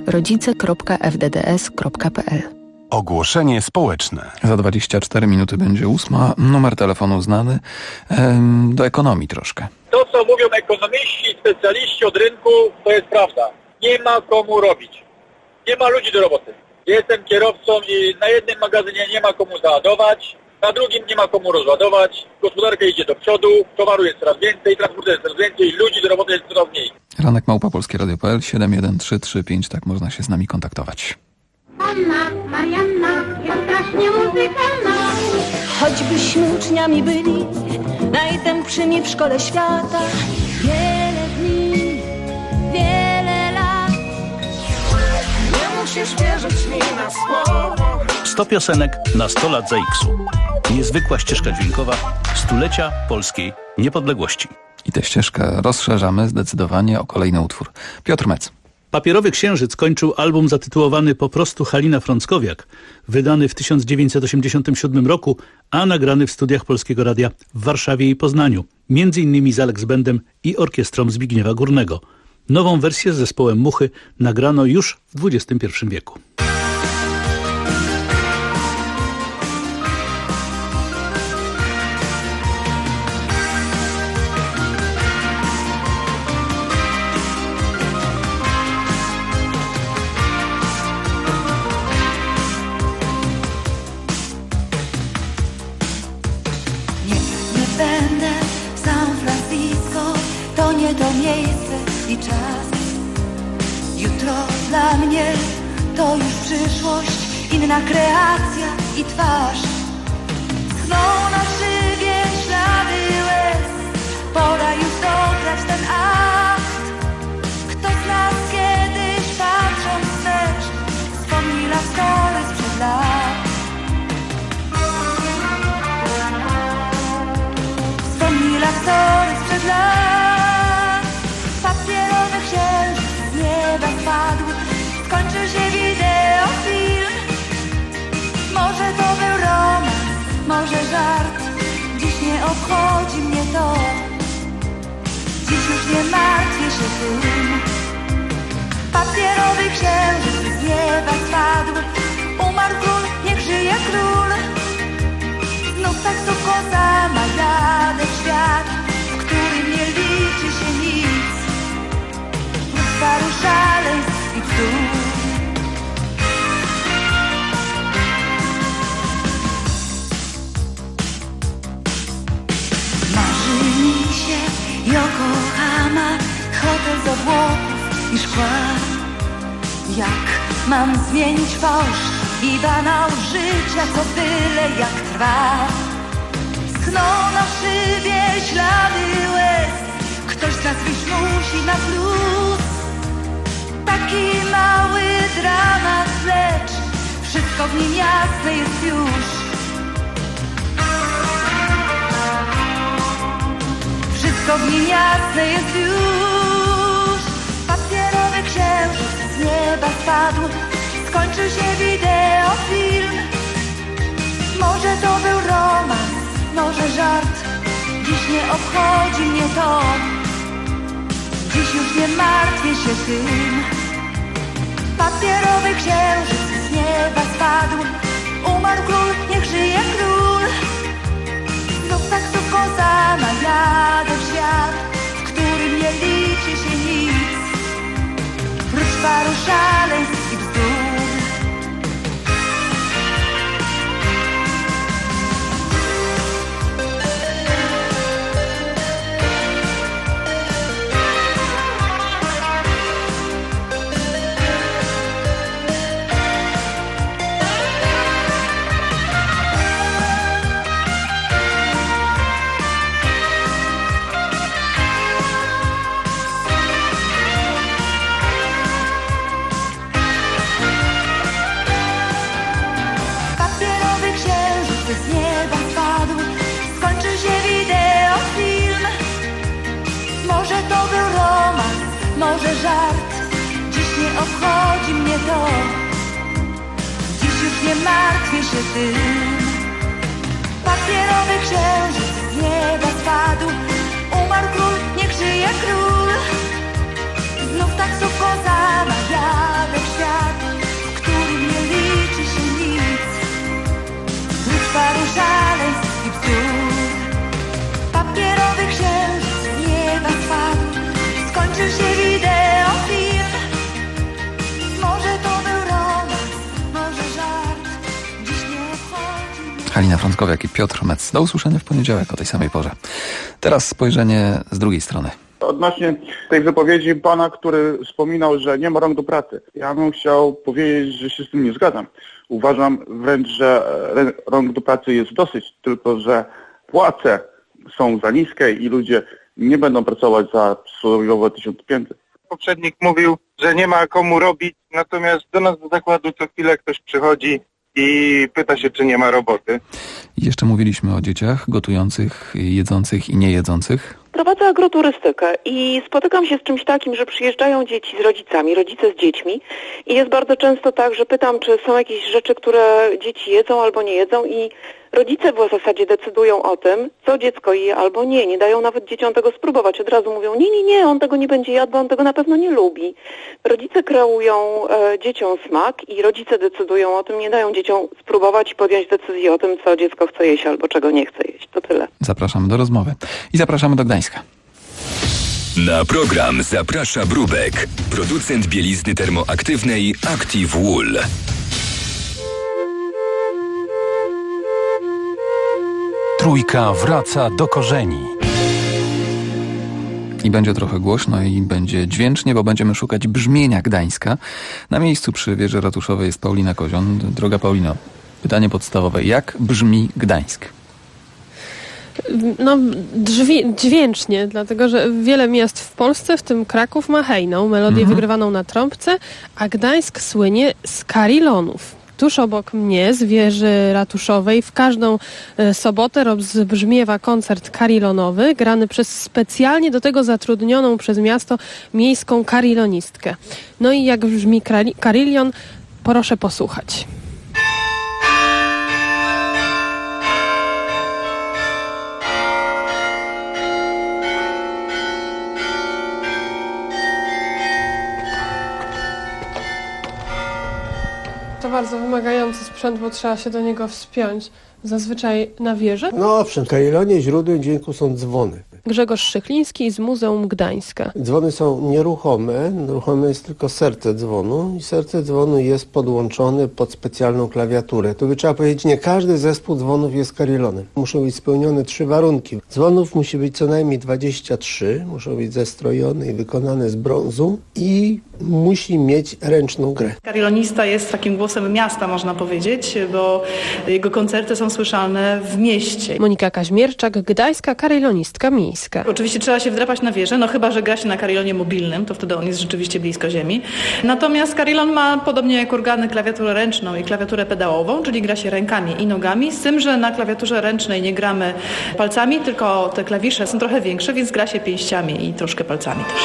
rodzice.fdds.pl. Ogłoszenie społeczne. Za 24 minuty będzie 8. Numer telefonu znany. Do ekonomii troszkę. To, co mówią ekonomiści, specjaliści od rynku, to jest prawda. Nie ma komu robić. Nie ma ludzi do roboty. Jestem kierowcą i na jednym magazynie nie ma komu załadować, na drugim nie ma komu rozładować, gospodarka idzie do przodu, towaru jest coraz więcej, transportu jest coraz więcej, ludzi do roboty jest coraz mniej. Ranek @ polskieradio.pl 71335, tak można się z nami kontaktować. Anna, Marianna jest strasznie muzykalna. Choćbyśmy uczniami byli najtępszymi w szkole świata. Wiele dni, wiele lat. Nie musisz wierzyć mi na słowo. 100 piosenek na 100 lat ZAX-u. Niezwykła ścieżka dźwiękowa stulecia polskiej niepodległości. I tę ścieżkę rozszerzamy zdecydowanie o kolejny utwór. Piotr Mec. Papierowy Księżyc kończył album zatytułowany po prostu Halina Frąckowiak, wydany w 1987 roku, a nagrany w studiach Polskiego Radia w Warszawie i Poznaniu, między innymi z Alex Bandem i orkiestrą Zbigniewa Górnego. Nową wersję z zespołem Muchy nagrano już w XXI wieku. To miejsce i czas. Jutro dla mnie to już przyszłość, inna kreacja i twarz. Schną na szybie ślady łez, pora już dograć ten akt. Kto z nas kiedyś patrząc wstecz wspomni na stole sprzed lat. Wspomni na stole sprzed lat. Papierowy księżyc z nieba spadł, skończył się wideofilm. Może to był romans, może żart, dziś nie obchodzi mnie to. Dziś już nie martwię się tym. Papierowy księżyc z nieba spadł, umarł król, niech żyje król. Znów tak suko sama jadę w świat, w którym nie liczy się nic. Paru szaleństw i bzdur. Marzy mi się Yokohama, hotel z obłoków i szkła. Jak mam zmienić fałsz i banał życia, co tyle jak trwa. Schną na szybie ślady łez, ktoś z nas już musi na plus. Taki mały dramat, lecz wszystko w nim jasne jest już. ogniem jasny jest już. Papierowy księżyc z nieba spadł, skończył się wideofilm. Może to był romans, może żart, dziś nie obchodzi mnie to. Dziś już nie martwię się tym. Papierowy księżyc z nieba spadł, umarł król, niech żyje król. Znów taksówką sama jadę w świat, w którym nie liczy się nic, prócz paru szaleństw i bzdur. Z nieba spadł, skończył się wideofilm. Może to był romans, może żart, dziś nie obchodzi mnie to. Dziś już nie martwię się tym. Papierowy księżyc z nieba spadł, umarł król, niech żyje król. Znów taksówką sama jadę w świat, w którym nie liczy się nic, paru szaleństw i bzdur. Papierowy księżyc z nieba spadł, skończył się wideofilm. Może to był romans, może żart, dziś nie obchodzi. Halina Frąckowiak i Piotr Metz. Do usłyszenia w poniedziałek o tej samej porze. Teraz spojrzenie z drugiej strony. Odnośnie tej wypowiedzi pana, który wspominał, że nie ma rąk do pracy. Ja bym chciał powiedzieć, że się z tym nie zgadzam. Uważam wręcz, że rąk do pracy jest dosyć, tylko że płace są za niskie i ludzie nie będą pracować za przysłowiowe 1500. Poprzednik mówił, że nie ma komu robić, natomiast do nas do zakładu co chwilę ktoś przychodzi i pyta się, czy nie ma roboty. I jeszcze mówiliśmy o dzieciach gotujących, jedzących i niejedzących. Prowadzę agroturystykę i spotykam się z czymś takim, że przyjeżdżają dzieci z rodzicami, rodzice z dziećmi i jest bardzo często tak, że pytam, czy są jakieś rzeczy, które dzieci jedzą albo nie jedzą i rodzice w zasadzie decydują o tym, co dziecko je albo nie. Nie dają nawet dzieciom tego spróbować. Od razu mówią, nie, on tego nie będzie jadł, bo on tego na pewno nie lubi. Rodzice kreują dzieciom smak i rodzice decydują o tym, nie dają dzieciom spróbować i podjąć decyzję o tym, co dziecko chce jeść albo czego nie chce jeść. To tyle. Zapraszamy do rozmowy. I zapraszamy do Gdańska. Na program zaprasza Brubek, producent bielizny termoaktywnej Active Wool. Trójka wraca do korzeni. I będzie trochę głośno i będzie dźwięcznie, bo będziemy szukać brzmienia Gdańska. Na miejscu przy wieży ratuszowej jest Paulina Kozion. Droga Paulino, pytanie podstawowe. Jak brzmi Gdańsk? No, dźwięcznie, dlatego że wiele miast w Polsce, w tym Kraków, ma hejną, melodię wygrywaną na trąbce, a Gdańsk słynie z karilonów. Tuż obok mnie, z wieży ratuszowej, w każdą sobotę rozbrzmiewa koncert karilonowy, grany przez specjalnie do tego zatrudnioną przez miasto miejską karilonistkę. No i jak brzmi karilion, proszę posłuchać. To bardzo wymagający sprzęt, bo trzeba się do niego wspiąć. Zazwyczaj na wieży. No owszem, w karilonie źródłem dźwięku są dzwony. Grzegorz Szychliński z Muzeum Gdańska. Dzwony są nieruchome, nieruchome jest tylko serce dzwonu i serce dzwonu jest podłączone pod specjalną klawiaturę. Tu by trzeba powiedzieć, nie każdy zespół dzwonów jest karilonem. Muszą być spełnione 3 warunki. Dzwonów musi być co najmniej 23, muszą być zestrojone i wykonane z brązu i musi mieć ręczną grę. Karilonista jest takim głosem miasta, można powiedzieć, bo jego koncerty są słyszalne w mieście. Monika Kaźmierczak, gdańska karylonistka Mi. miejska. Oczywiście trzeba się wdrapać na wieżę, no chyba że gra się na karilonie mobilnym, to wtedy on jest rzeczywiście blisko ziemi. Natomiast karilon ma, podobnie jak organy, klawiaturę ręczną i klawiaturę pedałową, czyli gra się rękami i nogami, z tym, że na klawiaturze ręcznej nie gramy palcami, tylko te klawisze są trochę większe, więc gra się pięściami i troszkę palcami też.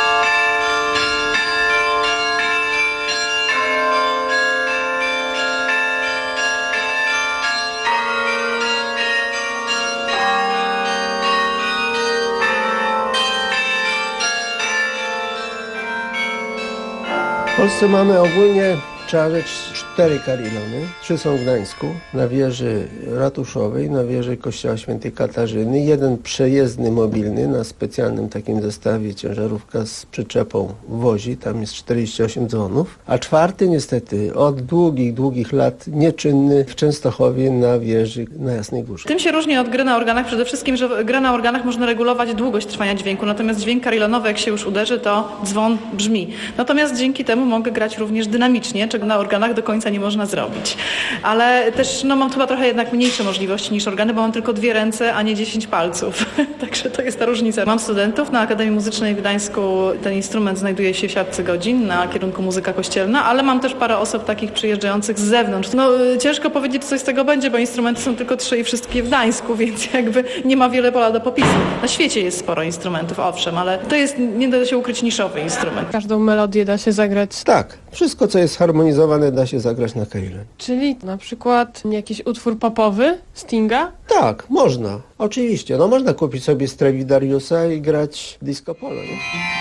W Polsce mamy ogólnie, trzeba rzec, 4 karilony. 3 są w Gdańsku, na wieży ratuszowej, na wieży kościoła świętej Katarzyny. 1 przejezdny, mobilny, na specjalnym takim zestawie ciężarówka z przyczepą wozi, tam jest 48 dzwonów. A 4 niestety od długich lat nieczynny w Częstochowie na wieży na Jasnej Górze. Tym się różni od gry na organach przede wszystkim, że grę na organach można regulować długość trwania dźwięku, natomiast dźwięk karilonowy, jak się już uderzy, to dzwon brzmi. Natomiast dzięki temu mogę grać również dynamicznie, czego na organach do końca nie można zrobić. Ale też mam chyba trochę jednak mniejsze możliwości niż organy, bo mam tylko 2 ręce, a nie 10 palców. Także to jest ta różnica. Mam studentów na Akademii Muzycznej w Gdańsku. Ten instrument znajduje się w siatce godzin na kierunku muzyka kościelna, ale mam też parę osób takich przyjeżdżających z zewnątrz. Ciężko powiedzieć, co z tego będzie, bo instrumenty są tylko 3 i wszystkie w Gdańsku, więc jakby nie ma wiele pola do popisu. Na świecie jest sporo instrumentów, owszem, ale to jest, nie da się ukryć, niszowy instrument. Każdą melodię da się zagrać. Tak, wszystko co jest harmonizowane da się zagrać na karilonie. Czyli na przykład jakiś utwór popowy Stinga? Tak, można. Oczywiście. Można kupić sobie Stradivariusa i grać disco polo, nie?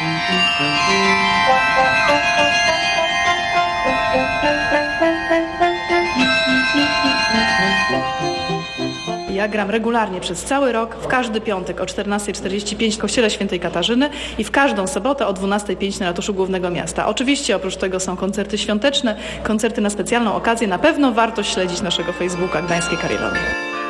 Ja gram regularnie przez cały rok, w każdy piątek o 14:45 w Kościele Świętej Katarzyny i w każdą sobotę o 12:05 na ratuszu Głównego Miasta. Oczywiście oprócz tego są koncerty świąteczne, koncerty na specjalną okazję. Na pewno warto śledzić naszego Facebooka Gdańskie Karilony.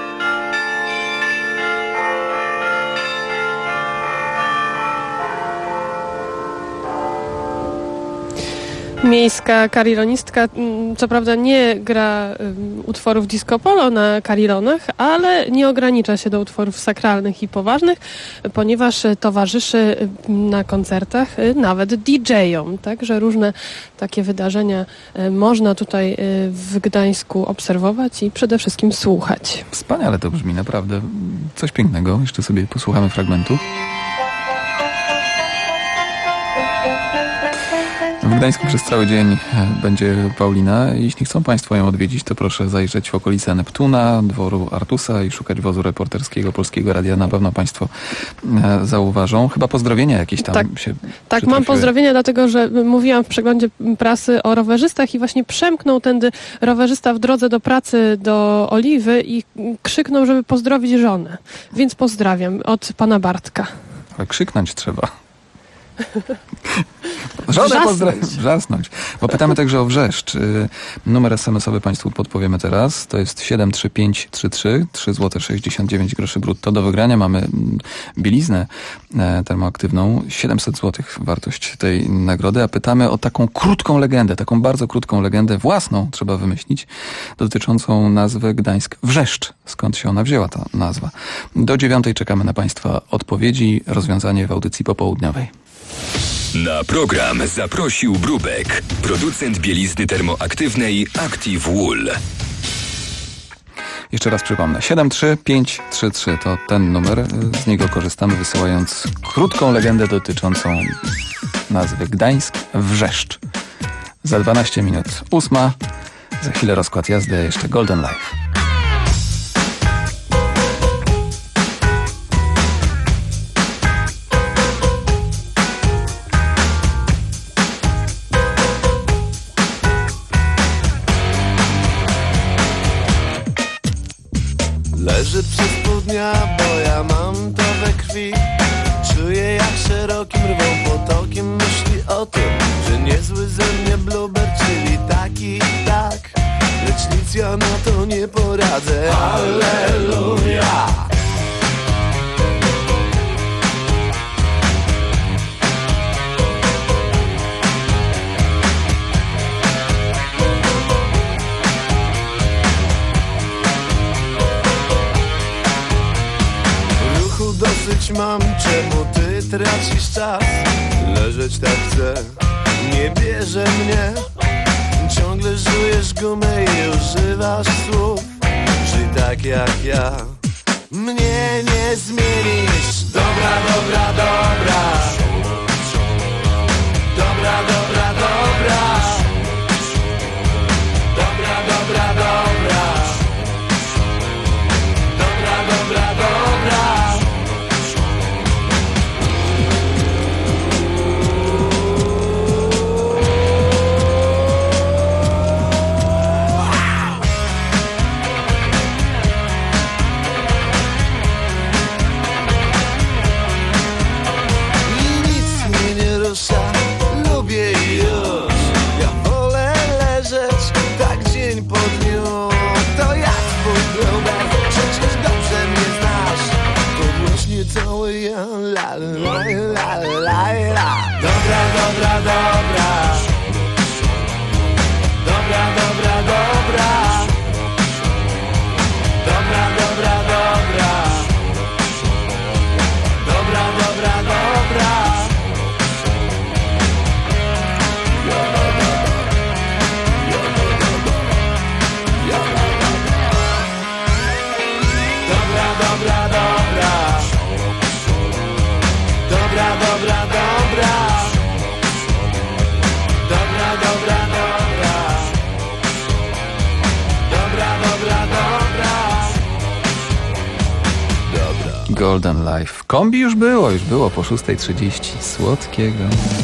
Miejska karilonistka, co prawda nie gra utworów disco polo na karilonach, ale nie ogranicza się do utworów sakralnych i poważnych, ponieważ towarzyszy na koncertach nawet DJ-om, także różne takie wydarzenia można tutaj w Gdańsku obserwować i przede wszystkim słuchać. Wspaniale to brzmi, naprawdę. Coś pięknego. Jeszcze sobie posłuchamy fragmentu. W Gdańsku przez cały dzień będzie Paulina. Jeśli chcą Państwo ją odwiedzić, to proszę zajrzeć w okolice Neptuna, dworu Artusa i szukać wozu reporterskiego Polskiego Radia. Na pewno Państwo zauważą. Chyba pozdrowienia jakieś tam się Tak, mam pozdrowienia, dlatego że mówiłam w przeglądzie prasy o rowerzystach i właśnie przemknął tędy rowerzysta w drodze do pracy do Oliwy i krzyknął, żeby pozdrowić żonę. Więc pozdrawiam od pana Bartka. Ale krzyknąć trzeba. Żonę pozdrawiam. Wrzasnąć. Bo pytamy także o Wrzeszcz. Numer SMS-owy Państwu podpowiemy teraz. To jest 73533, 3,69 zł brutto do wygrania. Mamy bieliznę termoaktywną. 700 zł wartość tej nagrody. A pytamy o taką krótką legendę, taką bardzo krótką legendę, własną trzeba wymyślić, dotyczącą nazwy Gdańsk Wrzeszcz. Skąd się ona wzięła, ta nazwa? Do 9:00 czekamy na Państwa odpowiedzi. Rozwiązanie w audycji popołudniowej. Na program zaprosił Brubek, producent bielizny termoaktywnej Active Wool. Jeszcze raz przypomnę, 73533 to ten numer, z niego korzystamy wysyłając krótką legendę dotyczącą nazwy Gdańsk Wrzeszcz. Za 12 minut 8, za chwilę rozkład jazdy, a jeszcze Golden Life. Leży przez pół dnia, bo ja mam to we krwi. Czuję jak szerokim rwą potokiem myśli o tym, że niezły ze mnie bluber, czyli taki i tak. Lecz nic ja na to nie poradzę. Halleluja! Dosyć dość mam, czemu ty tracisz czas? Leżeć tak chcę, nie bierze mnie. Ciągle żujesz gumę i używasz słów. Żyj tak jak ja, mnie nie zmienisz. Dobra, dobra, dobra. Dobra, dobra, dobra. Dobra, dobra, dobra. Dobra, dobra, dobra. Lubię już, ja wolę leżeć tak dzień po dniu. To jak twój bluber, przecież dobrze mnie znasz. Podnośnie cały ja, la la la la la. Dobra, dobra, dobra. Dobra, dobra, dobra. Dobra, dobra, dobra. Dobra, dobra, dobra. Dobra, dobra. Dobra, dobra, dobra. Dobra, dobra, dobra. Dobra, dobra, dobra. Dobra. Golden Life. Kombi już było po 6:30. Słodkiego.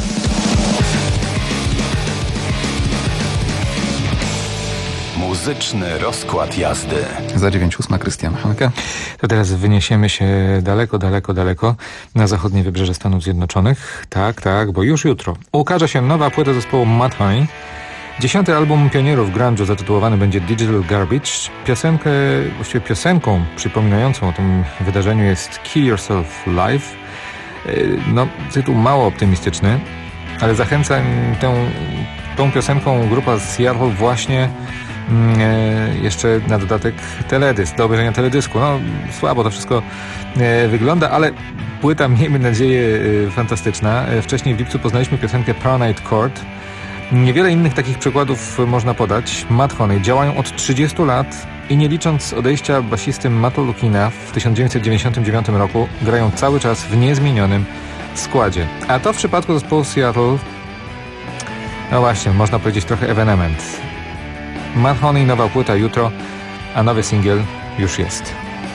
Muzyczny rozkład jazdy. Za 9:08 Krystian Hanke. To teraz wyniesiemy się daleko, daleko, daleko na zachodnie wybrzeże Stanów Zjednoczonych. Tak, bo już jutro ukaże się nowa płyta zespołu Mudhoney. 10. album pionierów grunge'u zatytułowany będzie Digital Garbage. Piosenką przypominającą o tym wydarzeniu jest Kill Yourself Live. No, tytuł mało optymistyczny, ale zachęca tą piosenką grupa z Seattle właśnie jeszcze na dodatek teledysk, do obejrzenia teledysku. No, słabo to wszystko wygląda, ale płyta, miejmy nadzieję, fantastyczna. Wcześniej w lipcu poznaliśmy piosenkę Paranoid Court. Niewiele innych takich przykładów można podać. Mudhoney działają od 30 lat i nie licząc odejścia basisty Mattu Lukina w 1999 roku, grają cały czas w niezmienionym składzie. A to w przypadku zespołu Seattle, no właśnie, można powiedzieć trochę ewenement. Mudhoney, nowa płyta jutro, a nowy singiel już jest.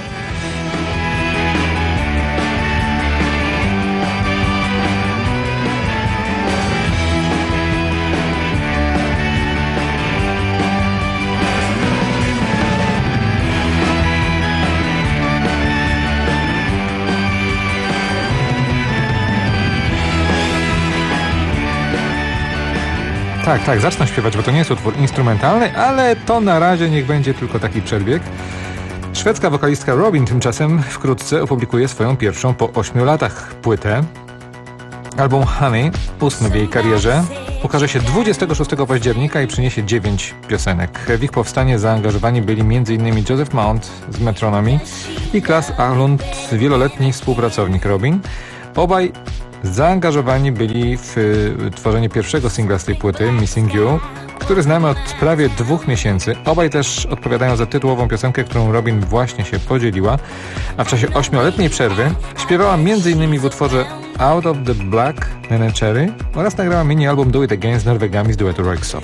Tak, zacznę śpiewać, bo to nie jest utwór instrumentalny, ale to na razie niech będzie tylko taki przedbieg. Szwedzka wokalistka Robin tymczasem wkrótce opublikuje swoją pierwszą po 8 latach płytę. Album Honey, 8 w jej karierze, ukaże się 26 października i przyniesie 9 piosenek. W ich powstanie zaangażowani byli m.in. Joseph Mount z Metronomy i Klas Ahlund, wieloletni współpracownik Robin. Obaj zaangażowani byli w tworzenie pierwszego singla z tej płyty, Missing You, który znamy od prawie 2 miesięcy. Obaj też odpowiadają za tytułową piosenkę, którą Robin właśnie się podzieliła, a w czasie 8-letniej przerwy śpiewała m.in. w utworze Out of the Black Nene Cherry oraz nagrała mini-album Do It Again z Norwegami z duetu Röyksopp.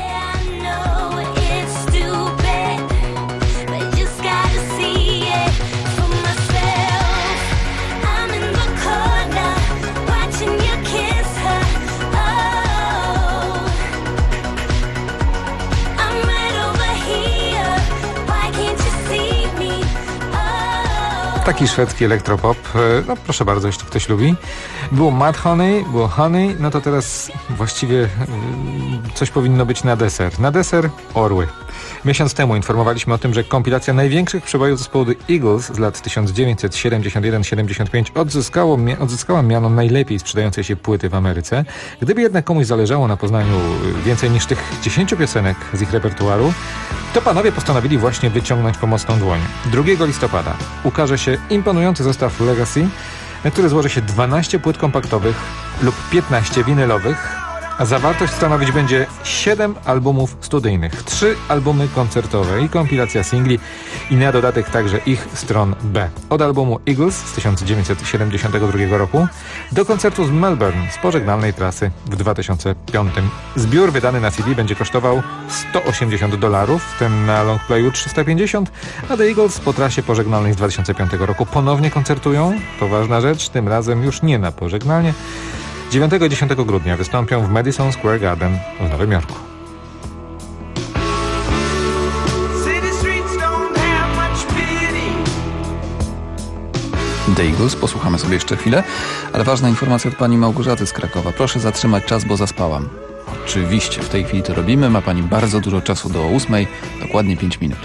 Taki szwedzki elektropop, no proszę bardzo, jeśli ktoś lubi. Było Mudhoney, było Honey, no to teraz właściwie coś powinno być na deser. Na deser Orły. Miesiąc temu informowaliśmy o tym, że kompilacja największych przebojów zespołu The Eagles z lat 1971-75 odzyskała miano najlepiej sprzedającej się płyty w Ameryce. Gdyby jednak komuś zależało na poznaniu więcej niż tych 10 piosenek z ich repertuaru, to panowie postanowili właśnie wyciągnąć pomocną dłoń. 2 listopada ukaże się imponujący zestaw Legacy, na które złoży się 12 płyt kompaktowych lub 15 winylowych, a zawartość stanowić będzie 7 albumów studyjnych, 3 albumy koncertowe i kompilacja singli i na dodatek także ich stron B. Od albumu Eagles z 1972 roku do koncertu z Melbourne z pożegnalnej trasy w 2005. Zbiór wydany na CD będzie kosztował $180, ten na longplayu 350, a The Eagles po trasie pożegnalnej z 2005 roku ponownie koncertują. To ważna rzecz, tym razem już nie na pożegnalnie. 9 i 10 grudnia wystąpią w Madison Square Garden w Nowym Jorku. The Eagles, posłuchamy sobie jeszcze chwilę, ale ważna informacja od pani Małgorzaty z Krakowa. Proszę zatrzymać czas, bo zaspałam. Oczywiście, w tej chwili to robimy. Ma pani bardzo dużo czasu do 8, dokładnie 5 minut.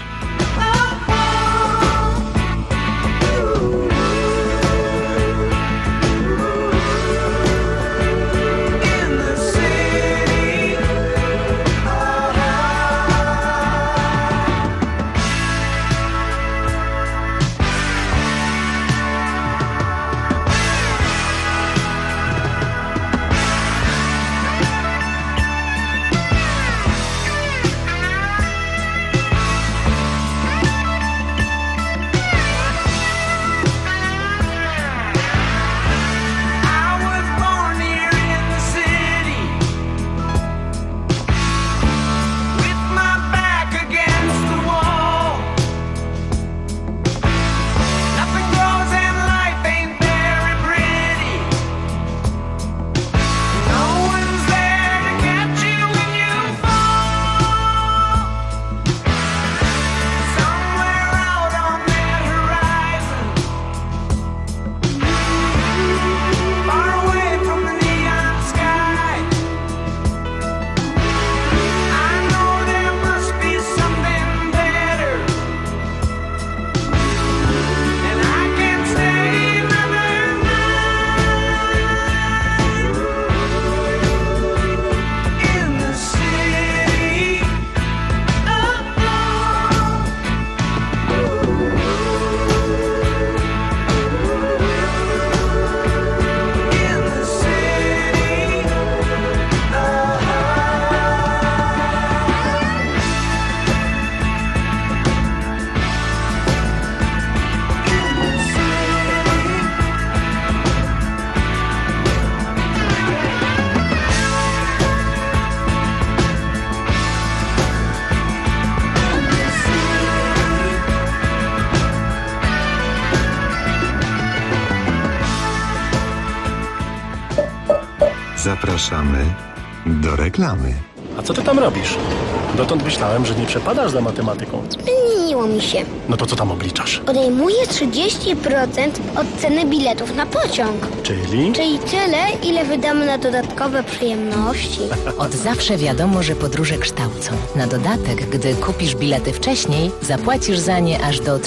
Zapraszamy do reklamy. A co ty tam robisz? Dotąd myślałem, że nie przepadasz za matematyką. Zmieniło mi się. No to co tam obliczasz? Odejmuję 30% od ceny biletów na pociąg. Czyli? Czyli tyle, ile wydamy na dodatkowe przyjemności. Od zawsze wiadomo, że podróże kształcą. Na dodatek, gdy kupisz bilety wcześniej, zapłacisz za nie aż do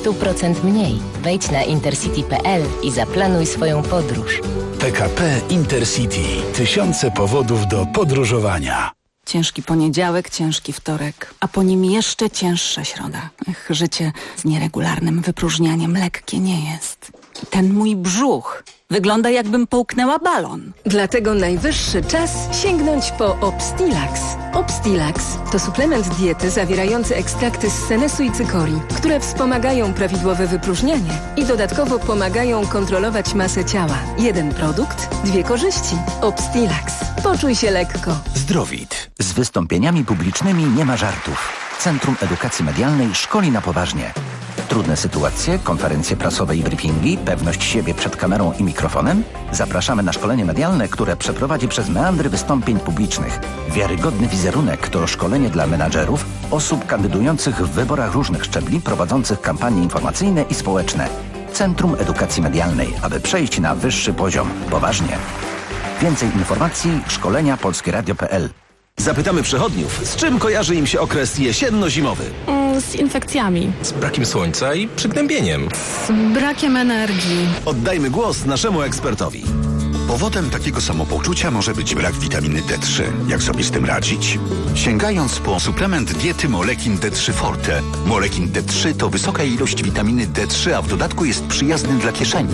30% mniej. Wejdź na intercity.pl i zaplanuj swoją podróż. PKP Intercity. Tysiące powodów do podróżowania. Ciężki poniedziałek, ciężki wtorek, a po nim jeszcze cięższa środa. Życie z nieregularnym wypróżnianiem lekkie nie jest. Ten mój brzuch wygląda, jakbym połknęła balon. Dlatego najwyższy czas sięgnąć po Obstilax. Obstilax to suplement diety zawierający ekstrakty z senesu i cykorii, które wspomagają prawidłowe wypróżnianie i dodatkowo pomagają kontrolować masę ciała. Jeden produkt, dwie korzyści. Obstilax. Poczuj się lekko. Zdrowit. Z wystąpieniami publicznymi nie ma żartów. Centrum Edukacji Medialnej szkoli na poważnie. Trudne sytuacje, konferencje prasowe i briefingi, pewność siebie przed kamerą i mikrofonem? Zapraszamy na szkolenie medialne, które przeprowadzi przez meandry wystąpień publicznych. Wiarygodny wizerunek to szkolenie dla menadżerów, osób kandydujących w wyborach różnych szczebli, prowadzących kampanie informacyjne i społeczne. Centrum Edukacji Medialnej, aby przejść na wyższy poziom. Poważnie. Więcej informacji szkolenia polskieradio.pl. Zapytamy przechodniów, z czym kojarzy im się okres jesienno-zimowy? Z infekcjami. Z brakiem słońca i przygnębieniem. Z brakiem energii. Oddajmy głos naszemu ekspertowi. Powodem takiego samopoczucia może być brak witaminy D3. Jak sobie z tym radzić? Sięgając po suplement diety Molekin D3 Forte. Molekin D3 to wysoka ilość witaminy D3, a w dodatku jest przyjazny dla kieszeni.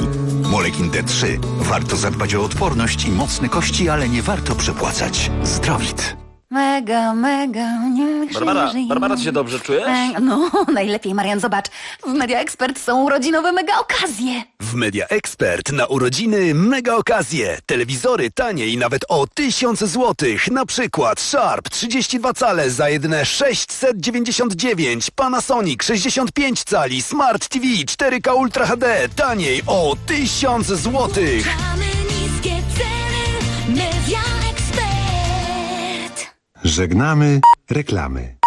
Molekin D3. Warto zadbać o odporność i mocne kości, ale nie warto przepłacać. Zdrowit. Mega, nie Barbara, ty się dobrze czujesz? No, najlepiej, Marian, zobacz. W Media Expert są urodzinowe mega okazje. W Media Expert na urodziny mega okazje. Telewizory taniej nawet o 1000 zł. Na przykład Sharp 32 cale za jedyne 699. Panasonic 65 cali. Smart TV 4K Ultra HD taniej o 1000 zł. Niskie ceny, Media Expert. Żegnamy reklamy.